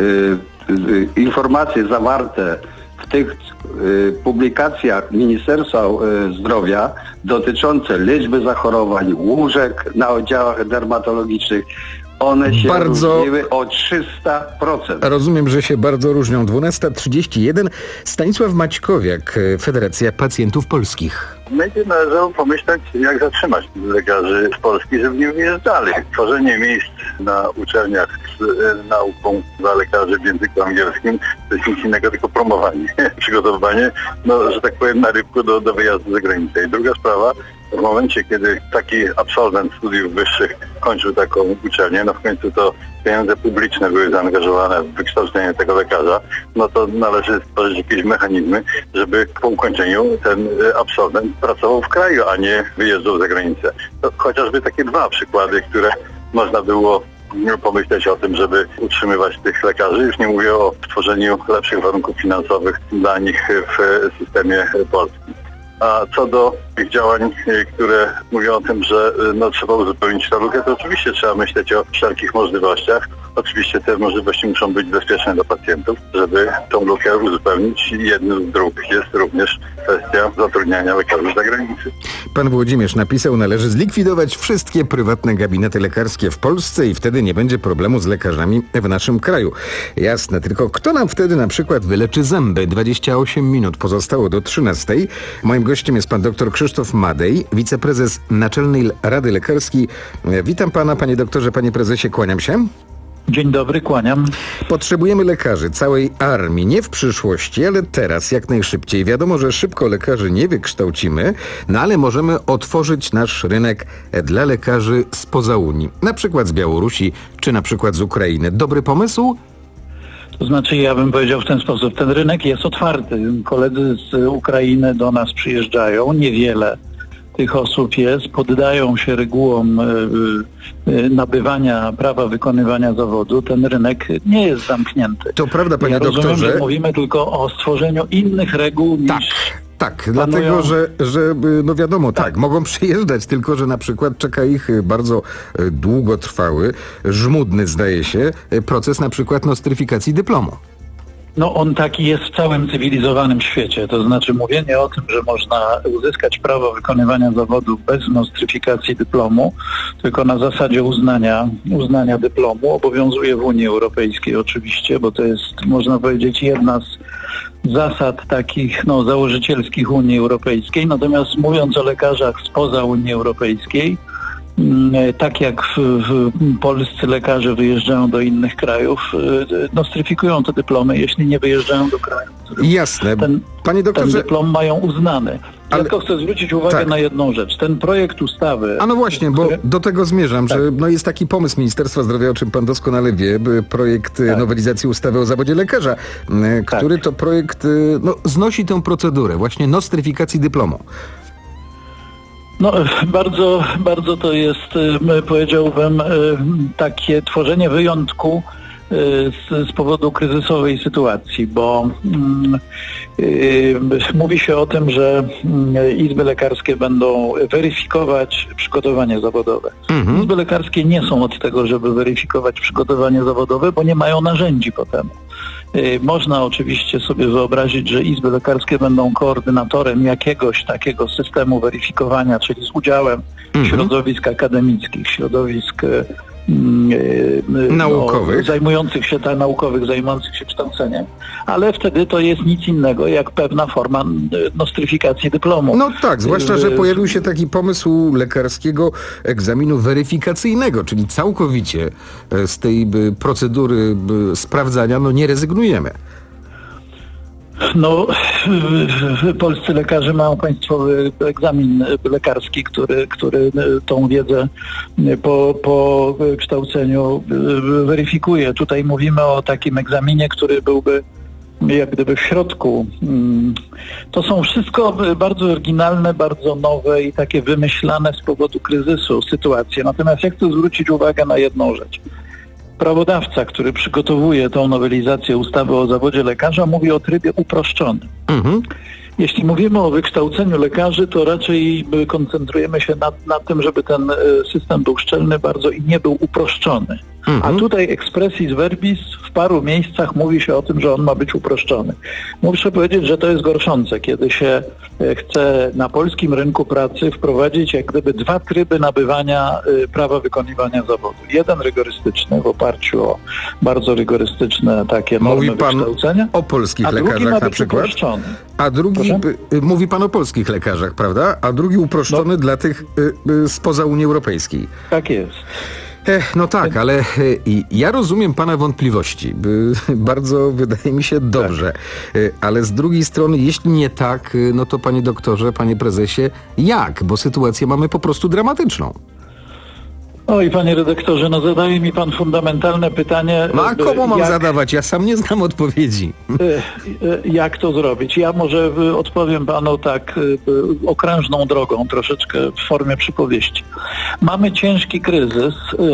y, informacje zawarte w tych y, publikacjach Ministerstwa y, Zdrowia dotyczące liczby zachorowań, łóżek na oddziałach dermatologicznych, one się bardzo różniły o trzysta procent. Rozumiem, że się bardzo różnią. dwunasta trzydzieści jeden. Stanisław Maćkowiak, Federacja Pacjentów Polskich. Będzie należało pomyśleć, jak zatrzymać lekarzy z Polski, żeby nie wyjeżdżali. Tworzenie miejsc na uczelniach z e, nauką dla lekarzy w języku angielskim to jest nic innego, tylko promowanie, przygotowywanie, no, że tak powiem, na rybku do, do wyjazdu za granicę. I druga sprawa, w momencie, kiedy taki absolwent studiów wyższych kończył taką uczelnię, no w końcu to pieniądze publiczne były zaangażowane w wykształcenie tego lekarza, no to należy stworzyć jakieś mechanizmy, żeby po ukończeniu ten absolwent pracował w kraju, a nie wyjeżdżał za granicę. To chociażby takie dwa przykłady, które można było pomyśleć o tym, żeby utrzymywać tych lekarzy. Już nie mówię o tworzeniu lepszych warunków finansowych dla nich w systemie polskim. A co do tych działań, które mówią o tym, że no, trzeba uzupełnić tę lukę, to oczywiście trzeba myśleć o wszelkich możliwościach. Oczywiście te możliwości muszą być bezpieczne dla pacjentów, żeby tą lukę uzupełnić. Jednym z dróg jest również kwestia zatrudniania lekarzy z zagranicy. Pan Włodzimierz napisał, należy zlikwidować wszystkie prywatne gabinety lekarskie w Polsce i wtedy nie będzie problemu z lekarzami w naszym kraju. Jasne, tylko kto nam wtedy na przykład wyleczy zęby? dwadzieścia osiem minut pozostało do trzynastej. Moim gościem jest pan dr Krzysztof Madej, wiceprezes Naczelnej Rady Lekarskiej. Witam pana, panie doktorze, panie prezesie, kłaniam się. Dzień dobry, kłaniam. Potrzebujemy lekarzy, całej armii, nie w przyszłości, ale teraz, jak najszybciej. Wiadomo, że szybko lekarzy nie wykształcimy, no ale możemy otworzyć nasz rynek dla lekarzy spoza Unii, na przykład z Białorusi, czy na przykład z Ukrainy. Dobry pomysł? To znaczy, ja bym powiedział w ten sposób, ten rynek jest otwarty. Koledzy z Ukrainy do nas przyjeżdżają, niewiele tych osób jest, poddają się regułom y, y, nabywania prawa wykonywania zawodu. Ten rynek nie jest zamknięty. To prawda, panie ja doktorze. Rozumiem, że mówimy tylko o stworzeniu innych reguł niż... Tak. Tak, dlatego, że, że no wiadomo, tak. tak, mogą przyjeżdżać, tylko że na przykład czeka ich bardzo długotrwały, żmudny zdaje się, proces na przykład nostryfikacji dyplomu. No on taki jest w całym cywilizowanym świecie, to znaczy mówienie o tym, że można uzyskać prawo wykonywania zawodu bez nostryfikacji dyplomu, tylko na zasadzie uznania, uznania dyplomu, obowiązuje w Unii Europejskiej oczywiście, bo to jest, można powiedzieć, jedna z zasad takich no, założycielskich Unii Europejskiej. Natomiast mówiąc o lekarzach spoza Unii Europejskiej, tak jak w, w polscy lekarze wyjeżdżają do innych krajów, nostryfikują te dyplomy, jeśli nie wyjeżdżają do kraju. Jasne. Ten, Panie doktorze, ten dyplom mają uznany. Ja ale... tylko chcę zwrócić uwagę tak. na jedną rzecz. Ten projekt ustawy... A no właśnie, bo który... do tego zmierzam, tak. że no jest taki pomysł Ministerstwa Zdrowia, o czym pan doskonale wie, projekt tak. nowelizacji ustawy o zawodzie lekarza, który tak. to projekt no, znosi tę procedurę właśnie nostryfikacji dyplomu. No, bardzo, bardzo to jest, powiedziałbym, takie tworzenie wyjątku z, z powodu kryzysowej sytuacji, bo yy, mówi się o tym, że izby lekarskie będą weryfikować przygotowanie zawodowe. Mhm. Izby lekarskie nie są od tego, żeby weryfikować przygotowanie zawodowe, bo nie mają narzędzi po temu. Yy, można oczywiście sobie wyobrazić, że izby lekarskie będą koordynatorem jakiegoś takiego systemu weryfikowania, czyli z udziałem mhm. środowisk akademickich, środowisk naukowych, no, zajmujących się ta, naukowych, zajmujących się kształceniem, ale wtedy to jest nic innego jak pewna forma nostryfikacji dyplomu. No tak, zwłaszcza, że pojawił się taki pomysł lekarskiego egzaminu weryfikacyjnego, czyli całkowicie z tej procedury sprawdzania no nie rezygnujemy. No, polscy lekarze mają państwowy egzamin lekarski, który, który tą wiedzę po, po kształceniu weryfikuje. Tutaj mówimy o takim egzaminie, który byłby jak gdyby w środku. To są wszystko bardzo oryginalne, bardzo nowe i takie wymyślane z powodu kryzysu sytuacje. Natomiast ja chcę zwrócić uwagę na jedną rzecz. Prawodawca, który przygotowuje tą nowelizację ustawy o zawodzie lekarza, mówi o trybie uproszczonym. Mhm. Jeśli mówimy o wykształceniu lekarzy, to raczej koncentrujemy się na, na tym, żeby ten system był szczelny bardzo i nie był uproszczony. Mhm. A tutaj expressis verbis w paru miejscach mówi się o tym, że on ma być uproszczony. Muszę powiedzieć, że to jest gorszące, kiedy się chce na polskim rynku pracy wprowadzić jak gdyby dwa tryby nabywania prawa wykonywania zawodu. Jeden rygorystyczny w oparciu o bardzo rygorystyczne takie normy mówi pan wykształcenia. O polskich a lekarzach drugi ma na być przykład. Uproszczony. A drugi, Proszę? mówi pan o polskich lekarzach, prawda? A drugi uproszczony no. dla tych y, y, spoza Unii Europejskiej. Tak jest. Ech, no tak, ale i, ja rozumiem pana wątpliwości. Bardzo wydaje mi się dobrze. Tak. Ale z drugiej strony, jeśli nie tak, no to panie doktorze, panie prezesie, jak? Bo sytuację mamy po prostu dramatyczną. Oj, panie redaktorze, no zadaje mi pan fundamentalne pytanie. No a komu mam jak, zadawać? Ja sam nie znam odpowiedzi. Jak to zrobić? Ja może odpowiem panu tak okrężną drogą, troszeczkę w formie przypowieści. Mamy ciężki kryzys,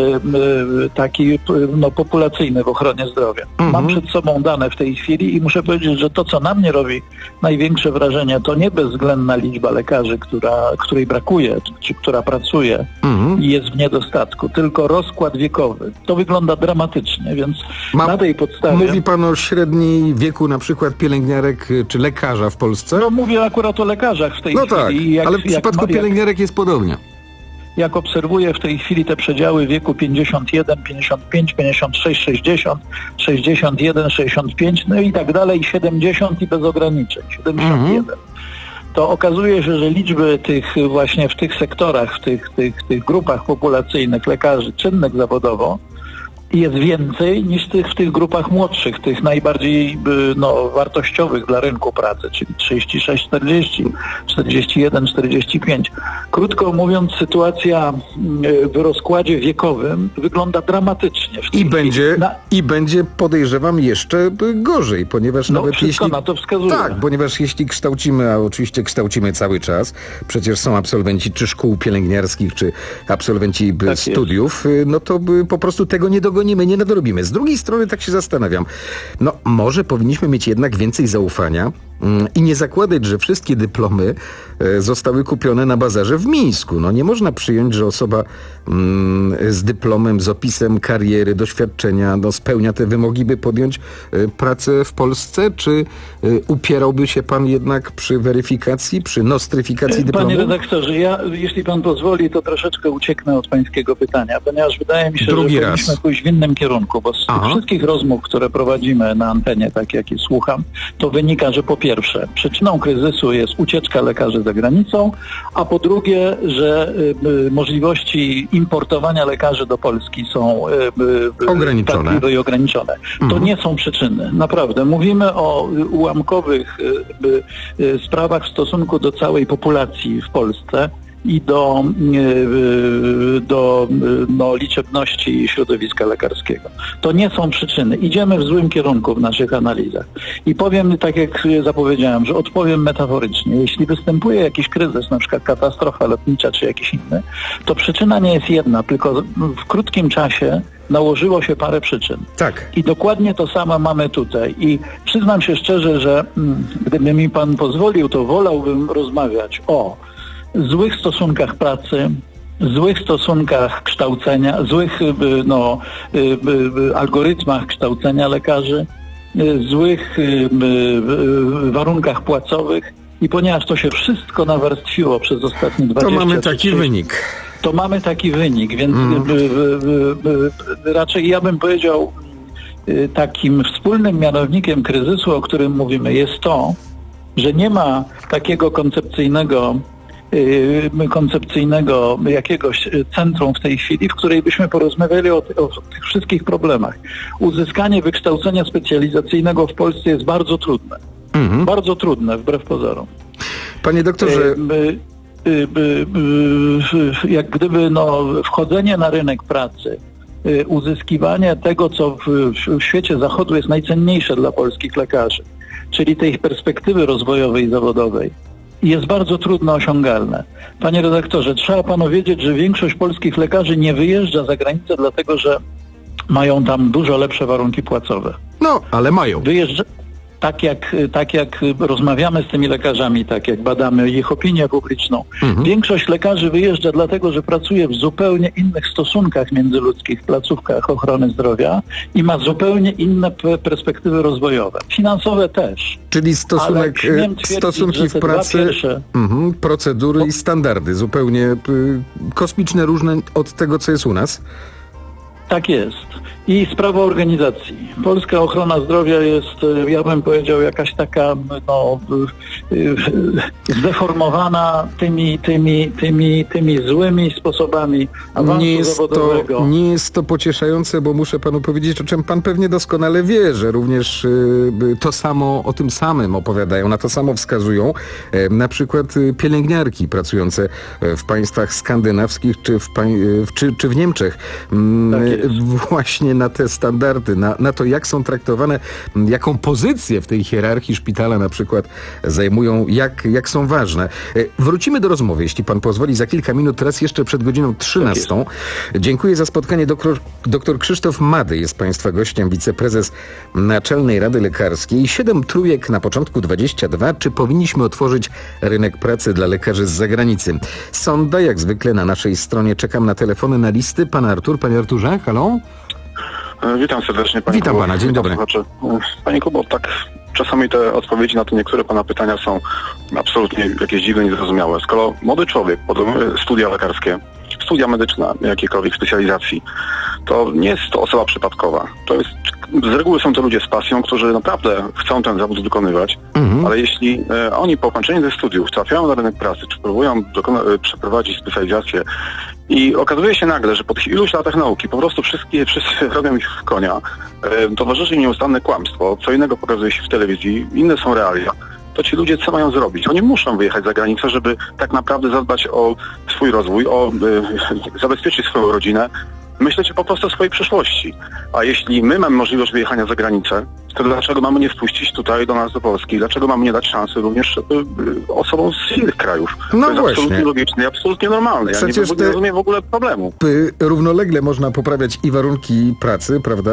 taki no, populacyjny w ochronie zdrowia. Mhm. Mam przed sobą dane w tej chwili i muszę powiedzieć, że to, co na mnie robi największe wrażenie, to nie bezwzględna liczba lekarzy, która, której brakuje, czy która pracuje mhm. i jest w niedostatku. Tylko rozkład wiekowy. To wygląda dramatycznie, więc Ma, na tej podstawie... Mówi pan o średniej wieku na przykład pielęgniarek czy lekarza w Polsce? No mówię akurat o lekarzach w tej no chwili. Tak, jak, ale w przypadku jak, pielęgniarek jest podobnie. Jak obserwuję w tej chwili te przedziały wieku pięćdziesiąt jeden, pięćdziesiąt pięć, pięćdziesiąt sześć, sześćdziesiąt, sześćdziesiąt jeden, sześćdziesiąt pięć, no i tak dalej, siedemdziesiąt i bez ograniczeń, siedemdziesiąt jeden. Mhm. To okazuje się, że liczby tych właśnie w tych sektorach, w tych, tych, tych grupach populacyjnych lekarzy czynnych zawodowo jest więcej niż tych w tych grupach młodszych, tych najbardziej no, wartościowych dla rynku pracy, czyli trzydzieści sześć czterdzieści, czterdzieści jeden czterdzieści pięć. Krótko mówiąc, sytuacja w rozkładzie wiekowym wygląda dramatycznie. W I będzie, na... I będzie, podejrzewam, jeszcze gorzej, ponieważ no, nawet wszystko jeśli... na to wskazuje. Tak, ponieważ jeśli kształcimy, a oczywiście kształcimy cały czas, przecież są absolwenci czy szkół pielęgniarskich, czy absolwenci tak studiów, jest. no to po prostu tego nie dogonimy. Nie, nie nadrobimy. Z drugiej strony tak się zastanawiam, no może powinniśmy mieć jednak więcej zaufania mm, i nie zakładać, że wszystkie dyplomy e, zostały kupione na bazarze w Mińsku. No nie można przyjąć, że osoba mm, z dyplomem, z opisem kariery, doświadczenia, no spełnia te wymogi, by podjąć e, pracę w Polsce, czy e, upierałby się pan jednak przy weryfikacji, przy nostryfikacji dyplomu? Panie redaktorze, ja, jeśli pan pozwoli, to troszeczkę ucieknę od pańskiego pytania, ponieważ wydaje mi się, Drugi że raz. powinniśmy pójść w innym kierunku, bo z tych wszystkich rozmów, które prowadzimy na antenie, tak jak i słucham, to wynika, że po pierwsze przyczyną kryzysu jest ucieczka lekarzy za granicą, a po drugie, że y, możliwości importowania lekarzy do Polski są y, y, ograniczone. i ograniczone. Mhm. To nie są przyczyny. Naprawdę. Mówimy o ułamkowych y, y, sprawach w stosunku do całej populacji w Polsce i do, do no, liczebności środowiska lekarskiego. To nie są przyczyny. Idziemy w złym kierunku w naszych analizach. I powiem, tak jak zapowiedziałem, że odpowiem metaforycznie. Jeśli występuje jakiś kryzys, na przykład katastrofa lotnicza czy jakiś inny, to przyczyna nie jest jedna, tylko w krótkim czasie nałożyło się parę przyczyn. Tak. I dokładnie to samo mamy tutaj. I przyznam się szczerze, że mm, gdyby mi pan pozwolił, to wolałbym rozmawiać o złych stosunkach pracy, złych stosunkach kształcenia, złych no, algorytmach kształcenia lekarzy, złych warunkach płacowych i ponieważ to się wszystko nawarstwiło przez ostatnie dwadzieścia To mamy taki trzydzieści wynik. To mamy taki wynik, więc mm. raczej ja bym powiedział, takim wspólnym mianownikiem kryzysu, o którym mówimy, jest to, że nie ma takiego koncepcyjnego koncepcyjnego jakiegoś centrum w tej chwili, w której byśmy porozmawiali o, o tych wszystkich problemach. Uzyskanie wykształcenia specjalizacyjnego w Polsce jest bardzo trudne. Mhm. Bardzo trudne, wbrew pozorom. Panie doktorze... By, by, by, by, jak gdyby no, wchodzenie na rynek pracy, uzyskiwanie tego, co w, w świecie zachodu jest najcenniejsze dla polskich lekarzy, czyli tej perspektywy rozwojowej i zawodowej, jest bardzo trudno osiągalne. Panie redaktorze, trzeba panu wiedzieć, że większość polskich lekarzy nie wyjeżdża za granicę, dlatego że mają tam dużo lepsze warunki płacowe. No, ale mają. Wyjeżdża... Tak jak, tak jak rozmawiamy z tymi lekarzami, tak jak badamy ich opinię publiczną, mhm. większość lekarzy wyjeżdża dlatego, że pracuje w zupełnie innych stosunkach międzyludzkich, w placówkach ochrony zdrowia i ma zupełnie inne perspektywy rozwojowe. Finansowe też. Czyli stosunek, stosunki w pracy, pierwsze... mhm, procedury o... i standardy zupełnie y, kosmiczne, różne od tego, co jest u nas. Tak jest. I sprawa organizacji. Polska ochrona zdrowia jest, ja bym powiedział, jakaś taka no, zdeformowana tymi, tymi, tymi, tymi złymi sposobami awansu nie jest zawodowego. To, nie jest to pocieszające, bo muszę panu powiedzieć, o czym pan pewnie doskonale wie, że również y, to samo, o tym samym opowiadają, na to samo wskazują y, na przykład y, pielęgniarki pracujące w państwach skandynawskich czy w, pań, w, czy, czy w Niemczech. Y, tak właśnie na te standardy, na, na to, jak są traktowane, jaką pozycję w tej hierarchii szpitala na przykład zajmują, jak, jak są ważne. Wrócimy do rozmowy, jeśli pan pozwoli, za kilka minut, teraz jeszcze przed godziną trzynastą. Dziękuję za spotkanie. Doktor, doktor Krzysztof Mady jest państwa gościem, wiceprezes Naczelnej Rady Lekarskiej. Siedem trójek na początku dwadzieścia dwa. Czy powinniśmy otworzyć rynek pracy dla lekarzy z zagranicy? Sonda, jak zwykle na naszej stronie. Czekam na telefony, na listy. Pan Artur, panie Arturze, halo? Witam serdecznie, panie Witam Kubo. pana, dzień dobry. Znaczy, panie Kubo, tak czasami te odpowiedzi na te niektóre pana pytania są absolutnie jakieś dziwne, niezrozumiałe. Skoro młody człowiek podejmuje studia lekarskie, studia medyczne jakiejkolwiek specjalizacji, to nie jest to osoba przypadkowa. To jest, z reguły są to ludzie z pasją, którzy naprawdę chcą ten zawód wykonywać, mhm. ale jeśli e, oni po ukończeniu tych studiów trafiają na rynek pracy, czy próbują dokona- przeprowadzić specjalizację i okazuje się nagle, że po tych iluś latach nauki po prostu wszystkie, wszyscy robią ich w konia, e, towarzyszy im nieustanne kłamstwo, co innego pokazuje się w telewizji, inne są realia, to ci ludzie co mają zrobić? Oni muszą wyjechać za granicę, żeby tak naprawdę zadbać o swój rozwój, o e, zabezpieczyć swoją rodzinę, myśleć po prostu o swojej przyszłości. A jeśli my mamy możliwość wyjechania za granicę, to dlaczego mamy nie wpuścić tutaj do nas, do Polski? Dlaczego mamy nie dać szansy również y, y, osobom z innych krajów? No to jest właśnie. absolutnie logiczne i absolutnie normalne. Ja Przecież nie, te... nie rozumiem w ogóle problemu. Równolegle można poprawiać i warunki pracy, prawda?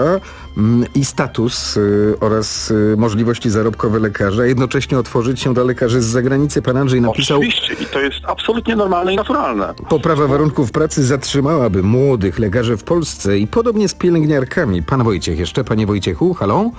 I status y, oraz y, możliwości zarobkowe lekarza, a jednocześnie otworzyć się dla lekarzy z zagranicy. Pan Andrzej napisał... Oczywiście i to jest absolutnie normalne i naturalne. Poprawa warunków pracy zatrzymałaby młodych lekarzy w Polsce i podobnie z pielęgniarkami. Pan Wojciech jeszcze, panie Wojciechu, halo?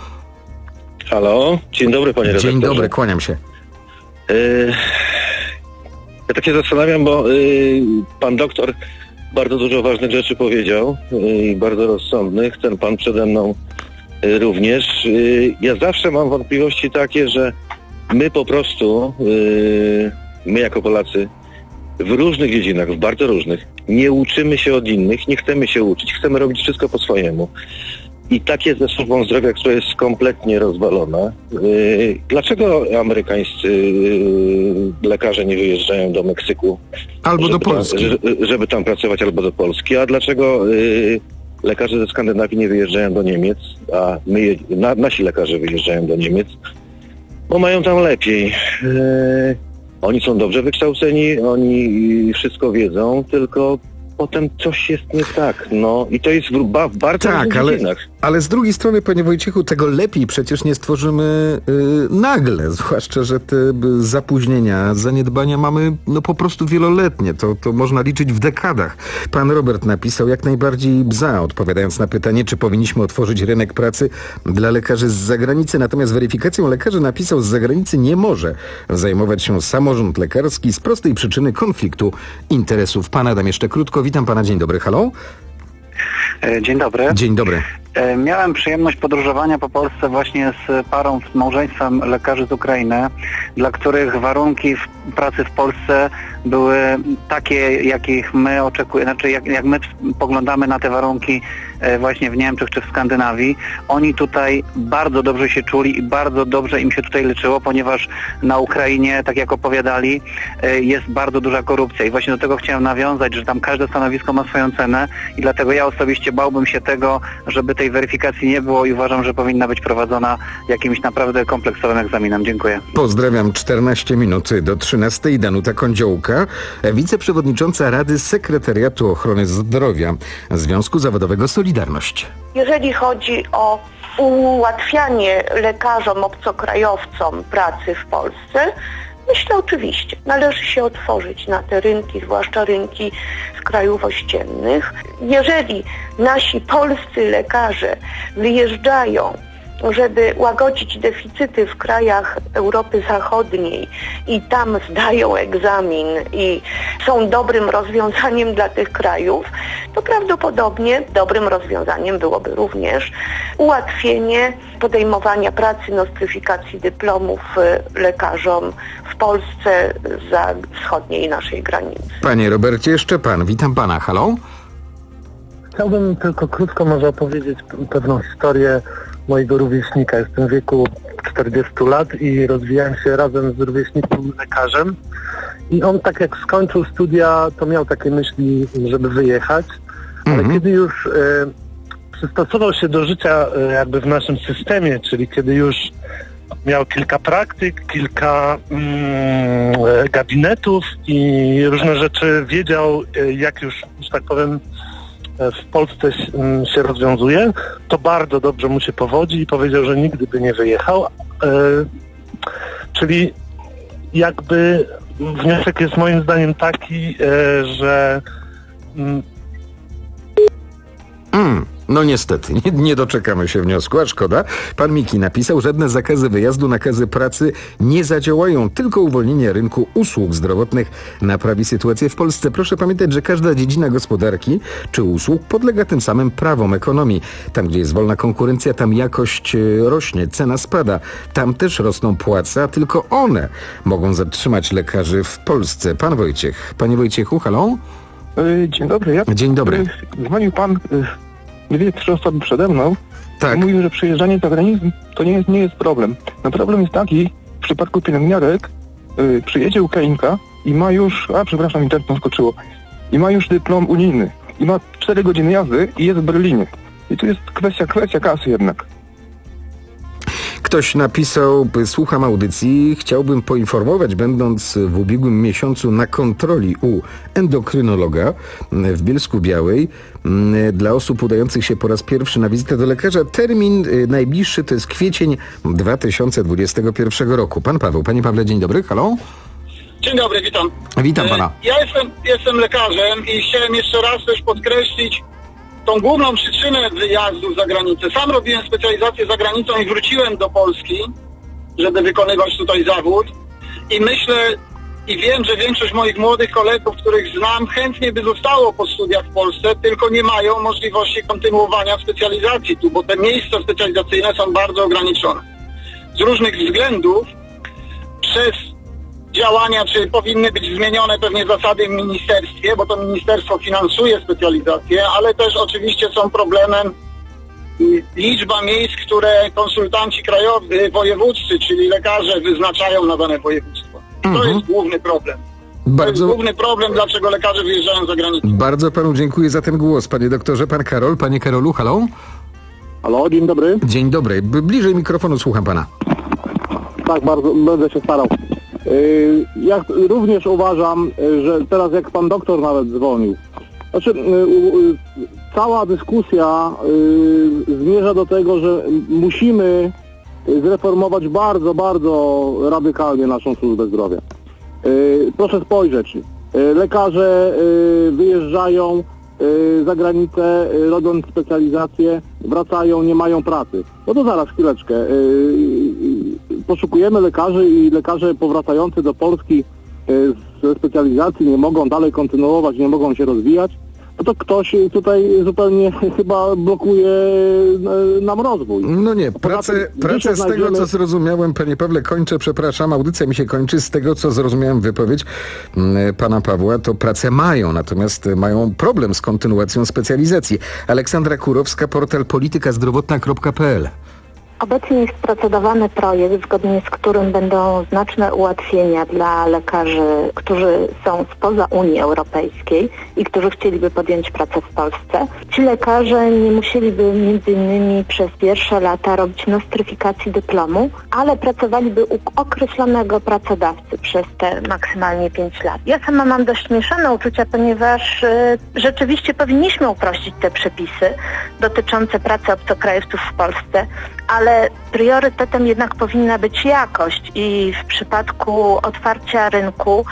Halo, dzień dobry panie redaktorze. Dzień dobry, kłaniam się. Yy, ja tak się zastanawiam, bo yy, pan doktor bardzo dużo ważnych rzeczy powiedział i bardzo rozsądnych. Ten pan przede mną również. Ja zawsze mam wątpliwości takie, że my po prostu, my jako Polacy, w różnych dziedzinach, w bardzo różnych, nie uczymy się od innych, nie chcemy się uczyć, chcemy robić wszystko po swojemu. I tak jest ze służbą zdrowia, która jest kompletnie rozwalona. Dlaczego amerykańscy lekarze nie wyjeżdżają do Meksyku? Albo do Polski. Tam, żeby tam pracować, albo do Polski. A dlaczego lekarze ze Skandynawii nie wyjeżdżają do Niemiec, a my, na, nasi lekarze wyjeżdżają do Niemiec? Bo mają tam lepiej. Oni są dobrze wykształceni, oni wszystko wiedzą, tylko potem coś jest nie tak, no i to jest w, ba, w bardzo tak, różnych ale, dziedzinach. ale z drugiej strony, panie Wojciechu, tego lepiej przecież nie stworzymy yy, nagle, zwłaszcza, że te y, zapóźnienia, zaniedbania mamy no po prostu wieloletnie, to, to można liczyć w dekadach. Pan Robert napisał jak najbardziej za, odpowiadając na pytanie, czy powinniśmy otworzyć rynek pracy dla lekarzy z zagranicy, natomiast weryfikacją lekarzy napisał, z zagranicy nie może zajmować się samorząd lekarski z prostej przyczyny konfliktu interesów. Pan Adam jeszcze krótko. Witam pana, dzień dobry, halo? Dzień dobry. Dzień dobry. Miałem przyjemność podróżowania po Polsce właśnie z parą, z małżeństwem lekarzy z Ukrainy, dla których warunki w pracy w Polsce były takie, jakich my oczekujemy, znaczy jak, jak my poglądamy na te warunki właśnie w Niemczech czy w Skandynawii. Oni tutaj bardzo dobrze się czuli i bardzo dobrze im się tutaj leczyło, ponieważ na Ukrainie, tak jak opowiadali, jest bardzo duża korupcja i właśnie do tego chciałem nawiązać, że tam każde stanowisko ma swoją cenę i dlatego ja osobiście bałbym się tego, żeby tej weryfikacji nie było i uważam, że powinna być prowadzona jakimś naprawdę kompleksowym egzaminem. Dziękuję. Pozdrawiam. czternaście minut do trzynastej. Danuta Kądziołka, wiceprzewodnicząca Rady Sekretariatu Ochrony Zdrowia Związku Zawodowego Solidarność. Jeżeli chodzi o ułatwianie lekarzom, obcokrajowcom pracy w Polsce, myślę oczywiście, należy się otworzyć na te rynki, zwłaszcza rynki z krajów ościennych. Jeżeli nasi polscy lekarze wyjeżdżają, żeby łagodzić deficyty w krajach Europy Zachodniej i tam zdają egzamin i są dobrym rozwiązaniem dla tych krajów, to prawdopodobnie dobrym rozwiązaniem byłoby również ułatwienie podejmowania pracy, nostryfikacji dyplomów lekarzom w Polsce za wschodniej naszej granicy. Panie Robercie, jeszcze pan. Witam pana. Halo? Chciałbym tylko krótko może opowiedzieć pewną historię mojego rówieśnika. Jestem w wieku czterdziestu lat i rozwijałem się razem z rówieśnikiem lekarzem i on tak jak skończył studia, to miał takie myśli, żeby wyjechać, ale mhm. kiedy już e, przystosował się do życia e, jakby w naszym systemie, czyli kiedy już miał kilka praktyk, kilka mm, gabinetów i różne rzeczy wiedział, e, jak już, że tak powiem, w Polsce się rozwiązuje, to bardzo dobrze mu się powodzi i powiedział, że nigdy by nie wyjechał. Czyli jakby wniosek jest moim zdaniem taki, że... Mm. No niestety, nie, nie doczekamy się wniosku, a szkoda. Pan Miki napisał, żadne zakazy wyjazdu, nakazy pracy nie zadziałają, tylko uwolnienie rynku usług zdrowotnych naprawi sytuację w Polsce. Proszę pamiętać, że każda dziedzina gospodarki czy usług podlega tym samym prawom ekonomii. Tam, gdzie jest wolna konkurencja, tam jakość rośnie, cena spada. Tam też rosną płace, a tylko one mogą zatrzymać lekarzy w Polsce. Pan Wojciech. Panie Wojciechu, halo? Dzień dobry. Ja... Dzień dobry. Dzwonił pan... Dwie, trzy osoby przede mną tak. mówił, że przyjeżdżanie za granicę to nie jest, nie jest problem. No problem jest taki, w przypadku pielęgniarek yy, przyjedzie Ukrainka i ma już, a przepraszam, internet skoczyło, i ma już dyplom unijny i ma cztery godziny jazdy i jest w Berlinie. I tu jest kwestia, kwestia kasy jednak. Ktoś napisał, słucham audycji, chciałbym poinformować, będąc w ubiegłym miesiącu na kontroli u endokrynologa w Bielsku-Białej, dla osób udających się po raz pierwszy na wizytę do lekarza, termin najbliższy to jest kwiecień dwa tysiące dwudziestego pierwszego roku. Pan Paweł. Panie Pawle, dzień dobry, halo? Dzień dobry, witam. Witam pana. Ja jestem, jestem lekarzem i chciałem jeszcze raz też podkreślić tą główną przyczynę wyjazdu za granicę. Sam robiłem specjalizację za granicą i wróciłem do Polski, żeby wykonywać tutaj zawód. I myślę, i wiem, że większość moich młodych kolegów, których znam, chętnie by zostało po studiach w Polsce, tylko nie mają możliwości kontynuowania specjalizacji tu, bo te miejsca specjalizacyjne są bardzo ograniczone. Z różnych względów przez działania, czy powinny być zmienione pewnie zasady w ministerstwie, bo to ministerstwo finansuje specjalizację, ale też oczywiście są problemem liczba miejsc, które konsultanci krajowi, wojewódzcy, czyli lekarze wyznaczają na dane województwo. I to jest główny problem. Bardzo... To jest główny problem, dlaczego lekarze wyjeżdżają za granicę. Bardzo panu dziękuję za ten głos, panie doktorze. Pan Karol, panie Karolu, halo? Halo, dzień dobry. Dzień dobry. Bliżej mikrofonu, słucham pana. Tak, bardzo będę się starał. Yy, ja również uważam, że teraz jak pan doktor nawet dzwonił, znaczy yy, yy, cała dyskusja yy, zmierza do tego, że musimy zreformować bardzo, bardzo radykalnie naszą służbę zdrowia. Yy, proszę spojrzeć, yy, lekarze yy, wyjeżdżają yy, za granicę, yy, robiąc specjalizację, wracają, nie mają pracy. No to zaraz, chwileczkę. Yy, yy, poszukujemy lekarzy i lekarze powracający do Polski yy, ze specjalizacji nie mogą dalej kontynuować, nie mogą się rozwijać. No to ktoś tutaj zupełnie chyba blokuje nam rozwój. No nie, pracę, pracę z znajdziemy... tego, co zrozumiałem, panie Pawle, kończę, przepraszam, audycja mi się kończy, z tego, co zrozumiałem wypowiedź pana Pawła, to pracę mają, natomiast mają problem z kontynuacją specjalizacji. Aleksandra Kurowska, portal polityka zdrowotna kropka p l. Obecnie jest procedowany projekt, zgodnie z którym będą znaczne ułatwienia dla lekarzy, którzy są spoza Unii Europejskiej i którzy chcieliby podjąć pracę w Polsce. Ci lekarze nie musieliby między innymi przez pierwsze lata robić nostryfikacji dyplomu, ale pracowaliby u określonego pracodawcy przez te maksymalnie pięć lat. Ja sama mam dość mieszane uczucia, ponieważ y, rzeczywiście powinniśmy uprościć te przepisy dotyczące pracy obcokrajowców w Polsce, ale priorytetem jednak powinna być jakość i w przypadku otwarcia rynku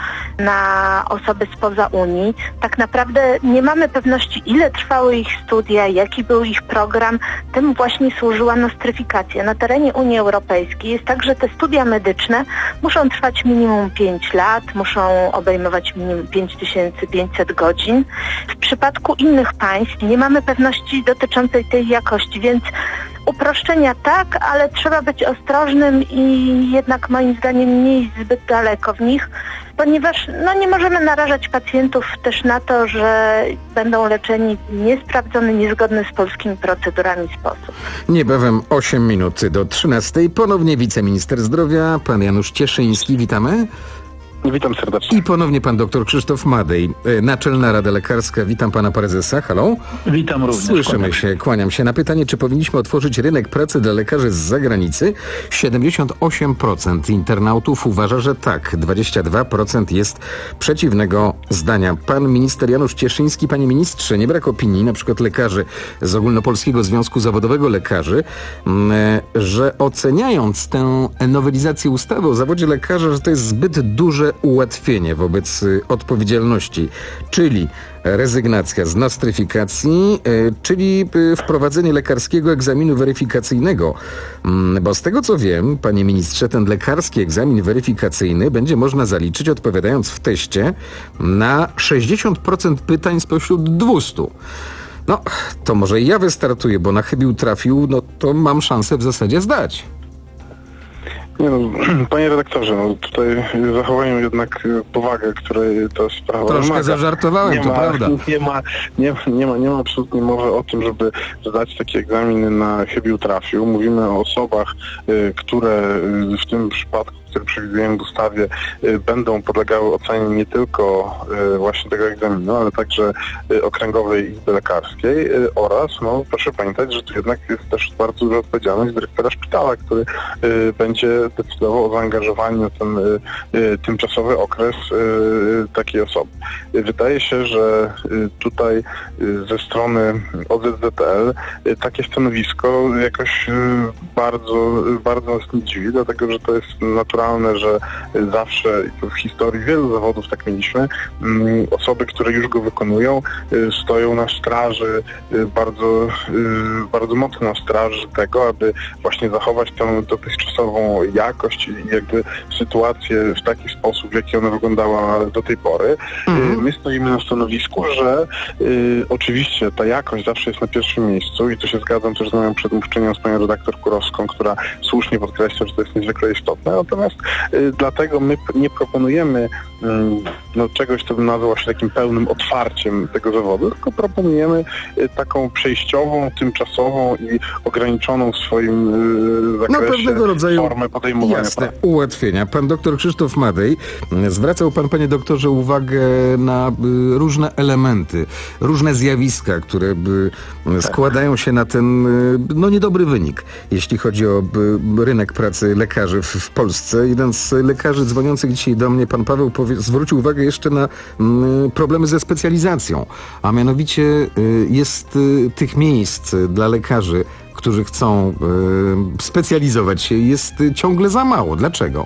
na osoby spoza Unii tak naprawdę nie mamy pewności, ile trwały ich studia, jaki był ich program. Tym właśnie służyła nostryfikacja. Na terenie Unii Europejskiej jest tak, że te studia medyczne muszą trwać minimum pięć lat, muszą obejmować minimum pięć tysięcy pięćset godzin. W przypadku innych państw nie mamy pewności dotyczącej tej jakości, więc uproszczenia tak, ale trzeba być ostrożnym i jednak moim zdaniem nie iść zbyt daleko w nich, ponieważ no, nie możemy narażać pacjentów też na to, że będą leczeni w niesprawdzony, niezgodny z polskimi procedurami sposób. Niebawem osiem minut do trzynastej. Ponownie wiceminister zdrowia, pan Janusz Cieszyński. Witamy. Witam serdecznie. I ponownie pan doktor Krzysztof Madej, Naczelna Rada Lekarska. Witam pana prezesa. Halo? Witam również. Słyszymy kłaniam. się, kłaniam się. Na pytanie, czy powinniśmy otworzyć rynek pracy dla lekarzy z zagranicy, siedemdziesiąt osiem procent internautów uważa, że tak. dwadzieścia dwa procent jest przeciwnego zdania. Pan minister Janusz Cieszyński, panie ministrze, nie brak opinii, na przykład lekarzy z Ogólnopolskiego Związku Zawodowego Lekarzy, że oceniając tę nowelizację ustawy o zawodzie lekarza, że to jest zbyt duże ułatwienie wobec odpowiedzialności, czyli rezygnacja z nostryfikacji, czyli wprowadzenie lekarskiego egzaminu weryfikacyjnego. Bo z tego co wiem, panie ministrze, ten lekarski egzamin weryfikacyjny będzie można zaliczyć, odpowiadając w teście na sześćdziesiąt procent pytań spośród dwustu. No, to może i ja wystartuję, bo na chybił trafił, no to mam szansę w zasadzie zdać. Nie no, panie redaktorze, no tutaj zachowajmy jednak powagę, której ta sprawa Troszkę wymaga. Zażartowałem, nie to ma, prawda. Nie ma, nie, nie, ma, nie ma absolutnie mowy o tym, żeby zdać takie egzaminy na chybił trafił. Mówimy o osobach, y, które y, w tym przypadku, które przewidujemy w ustawie, y, będą podlegały ocenie nie tylko y, właśnie tego egzaminu, ale także y, Okręgowej Izby Lekarskiej y, oraz, no proszę pamiętać, że to jednak jest też bardzo duża odpowiedzialność dyrektora szpitala, który y, będzie decydował o zaangażowaniu na ten y, y, tymczasowy okres y, takiej osoby. wydaje się, że tutaj ze strony O Z Z T L takie stanowisko jakoś bardzo, bardzo nas nie dziwi, dlatego że to jest naturalne, że zawsze w historii wielu zawodów tak mieliśmy, osoby, które już go wykonują, stoją na straży, bardzo, bardzo mocno na straży tego, aby właśnie zachować tę dotychczasową jakość i jakby sytuację w taki sposób, w jaki ona wyglądała do tej pory. Mhm. My stoimy na stanowisku, że y, oczywiście ta jakość zawsze jest na pierwszym miejscu i tu się zgadzam też z moją przedmówczynią, z panią redaktor Kurowską, która słusznie podkreśla, że to jest niezwykle istotne. Natomiast y, dlatego my nie proponujemy y, no, czegoś, co bym nazwał się takim pełnym otwarciem tego zawodu, tylko proponujemy y, taką przejściową, tymczasową i ograniczoną w swoim y, zakresie no, pewnego rodzaju formę podejmowania jasne, pracy. ułatwienia. Pan doktor Krzysztof Madej, zwracał pan, panie doktorze, uwagę na y, różne elementy, różne zjawiska, które y, składają się na ten y, no niedobry wynik, jeśli chodzi o y, rynek pracy lekarzy w, w Polsce. Jeden z lekarzy dzwoniących dzisiaj do mnie, pan Paweł, powie, zwrócił uwagę jeszcze na y, problemy ze specjalizacją, a mianowicie y, jest y, tych miejsc dla lekarzy, którzy chcą y, specjalizować się, jest ciągle za mało. Dlaczego?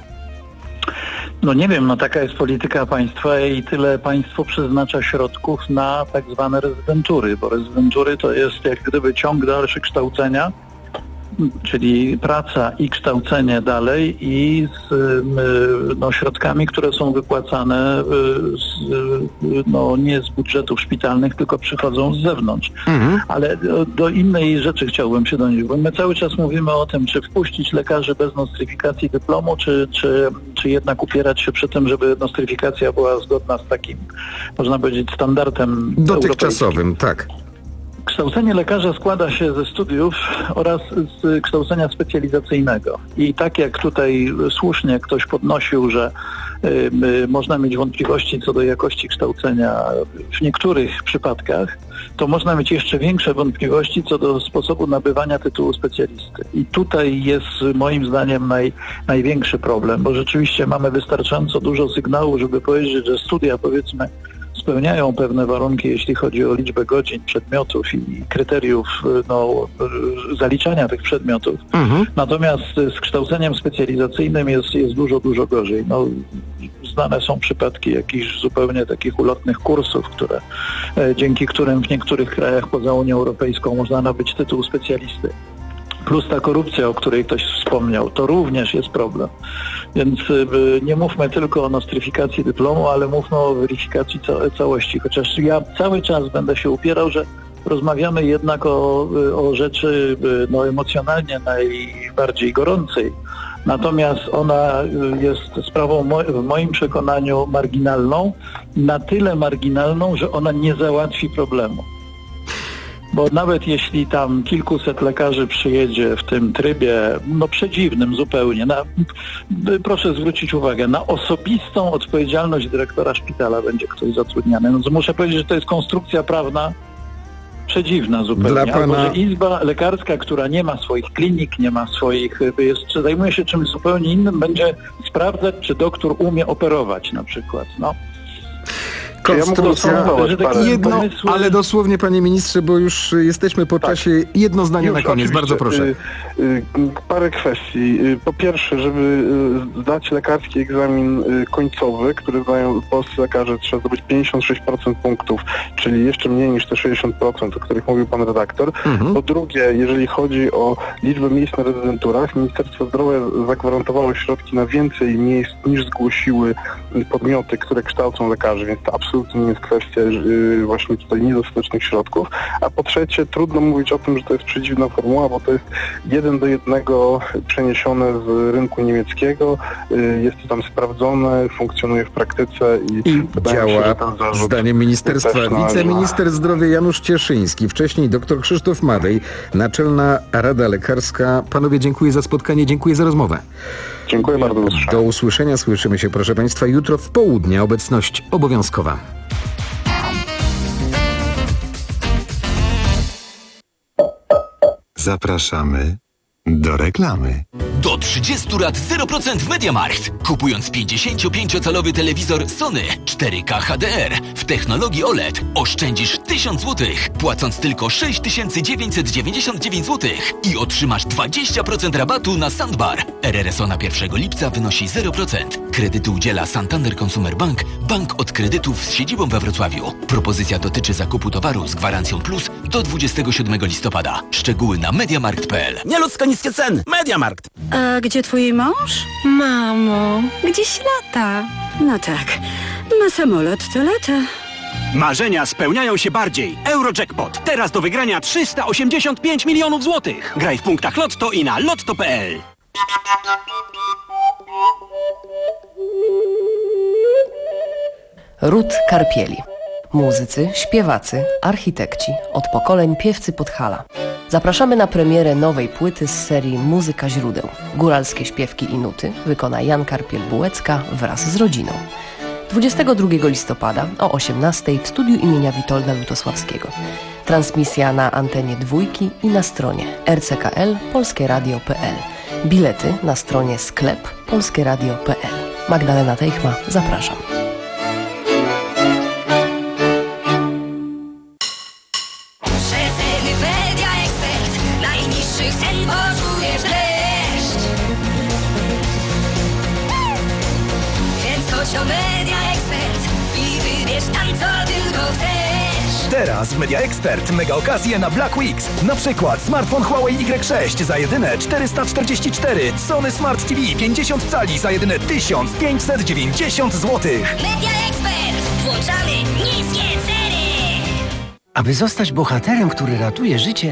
No nie wiem, no taka jest polityka państwa i tyle państwo przeznacza środków na tak zwane rezydentury, bo rezydentury to jest jak gdyby ciąg dalszy kształcenia, czyli praca i kształcenie dalej i z no, środkami, które są wypłacane z, no, nie z budżetów szpitalnych, tylko przychodzą z zewnątrz. Mhm. Ale do, do innej rzeczy chciałbym się donieść, bo my cały czas mówimy o tym, czy wpuścić lekarzy bez nostryfikacji dyplomu, czy, czy, czy jednak upierać się przy tym, żeby nostryfikacja była zgodna z takim, można powiedzieć, standardem dotychczasowym, tak. Kształcenie lekarza składa się ze studiów oraz z kształcenia specjalizacyjnego. I tak jak tutaj słusznie ktoś podnosił, że y, y, można mieć wątpliwości co do jakości kształcenia w niektórych przypadkach, to można mieć jeszcze większe wątpliwości co do sposobu nabywania tytułu specjalisty. I tutaj jest moim zdaniem naj, największy problem, bo rzeczywiście mamy wystarczająco dużo sygnałów, żeby powiedzieć, że studia, powiedzmy, spełniają pewne warunki, jeśli chodzi o liczbę godzin, przedmiotów i kryteriów no, zaliczania tych przedmiotów. Mhm. Natomiast z kształceniem specjalizacyjnym jest, jest dużo, dużo gorzej. No, znane są przypadki jakichś zupełnie takich ulotnych kursów, które, e, dzięki którym w niektórych krajach poza Unią Europejską można nabyć tytuł specjalisty. Plus ta korupcja, o której ktoś wspomniał, to również jest problem. Więc y, nie mówmy tylko o nostryfikacji dyplomu, ale mówmy o weryfikacji ca- całości. Chociaż ja cały czas będę się upierał, że rozmawiamy jednak o, o rzeczy y, no, emocjonalnie najbardziej gorącej. Natomiast ona jest sprawą mo- w moim przekonaniu marginalną, na tyle marginalną, że ona nie załatwi problemu. Bo nawet jeśli tam kilkuset lekarzy przyjedzie w tym trybie, no przedziwnym zupełnie, na, proszę zwrócić uwagę, na osobistą odpowiedzialność dyrektora szpitala będzie ktoś zatrudniany. No, muszę powiedzieć, że to jest konstrukcja prawna przedziwna zupełnie. Dla pana... Albo, że izba lekarska, która nie ma swoich klinik, nie ma swoich, jest, zajmuje się czymś zupełnie innym, będzie sprawdzać, czy doktor umie operować na przykład. No. Konstrukcja, ja jedno, pomysły... ale dosłownie, panie ministrze, bo już jesteśmy po tak. czasie. Jedno zdanie już, na koniec, bardzo proszę. Y, y, parę kwestii. Y, po pierwsze, żeby y, zdać lekarski egzamin y, końcowy, który zdają polscy lekarze, trzeba zdobyć pięćdziesiąt sześć procent punktów, czyli jeszcze mniej niż te sześćdziesiąt procent, o których mówił pan redaktor. Mhm. Po drugie, jeżeli chodzi o liczbę miejsc na rezydenturach, Ministerstwo Zdrowia zagwarantowało środki na więcej miejsc niż zgłosiły podmioty, które kształcą lekarzy, więc to absolutnie nie jest kwestia yy, właśnie tutaj niedostatecznych środków. A po trzecie, trudno mówić o tym, że to jest przedziwna formuła, bo to jest jeden do jednego przeniesione z rynku niemieckiego. Yy, jest to tam sprawdzone, funkcjonuje w praktyce i, I działa, zdaniem ministerstwa. Wiceminister zdrowia Janusz Cieszyński, wcześniej dr Krzysztof Madej, Naczelna Rada Lekarska. Panowie, dziękuję za spotkanie, dziękuję za rozmowę. Dziękuję bardzo. Do usłyszenia. Do usłyszenia. Słyszymy się, proszę państwa, jutro w południe. Obecność obowiązkowa. Zapraszamy do reklamy. Do trzydziestu lat zero procent w MediaMarkt. Kupując pięćdziesięciopięciocalowy telewizor Sony cztery K H D R w technologii O L E D oszczędzisz tysiąc złotych, płacąc tylko sześć tysięcy dziewięćset dziewięćdziesiąt dziewięć złotych i otrzymasz dwadzieścia procent rabatu na Soundbar. R R S O na pierwszego lipca wynosi zero procent. Kredytu udziela Santander Consumer Bank, bank od kredytów z siedzibą we Wrocławiu. Propozycja dotyczy zakupu towaru z gwarancją plus do dwudziestego siódmego listopada. Szczegóły na mediamarkt kropka p l. Nieludzko niskie ceny. MediaMarkt. A gdzie twój mąż? Mamo, gdzieś lata. No tak, ma samolot, to lata. Marzenia spełniają się bardziej. Eurojackpot. Teraz do wygrania trzysta osiemdziesiąt pięć milionów złotych. Graj w punktach Lotto i na lotto kropka p l. Ród Karpieli. Muzycy, śpiewacy, architekci, od pokoleń piewcy Podhala. Zapraszamy na premierę nowej płyty z serii Muzyka źródeł. Góralskie śpiewki i nuty wykona Jan Karpiel-Bułecka wraz z rodziną. dwudziestego drugiego listopada o osiemnastej w studiu imienia Witolda Lutosławskiego. Transmisja na antenie dwójki i na stronie r c k l polskie radio kropka p l. Bilety na stronie sklep polskie radio kropka p l. Magdalena Teichma, zapraszam. Teraz w Media Expert mega okazje na Black Weeks. Na przykład smartfon Huawei Y sześć za jedyne czterysta czterdzieści cztery, Sony Smart T V pięćdziesiąt cali za jedyne tysiąc pięćset dziewięćdziesiąt złotych. Media Expert. Włączamy niskie ceny. Aby zostać bohaterem, który ratuje życie,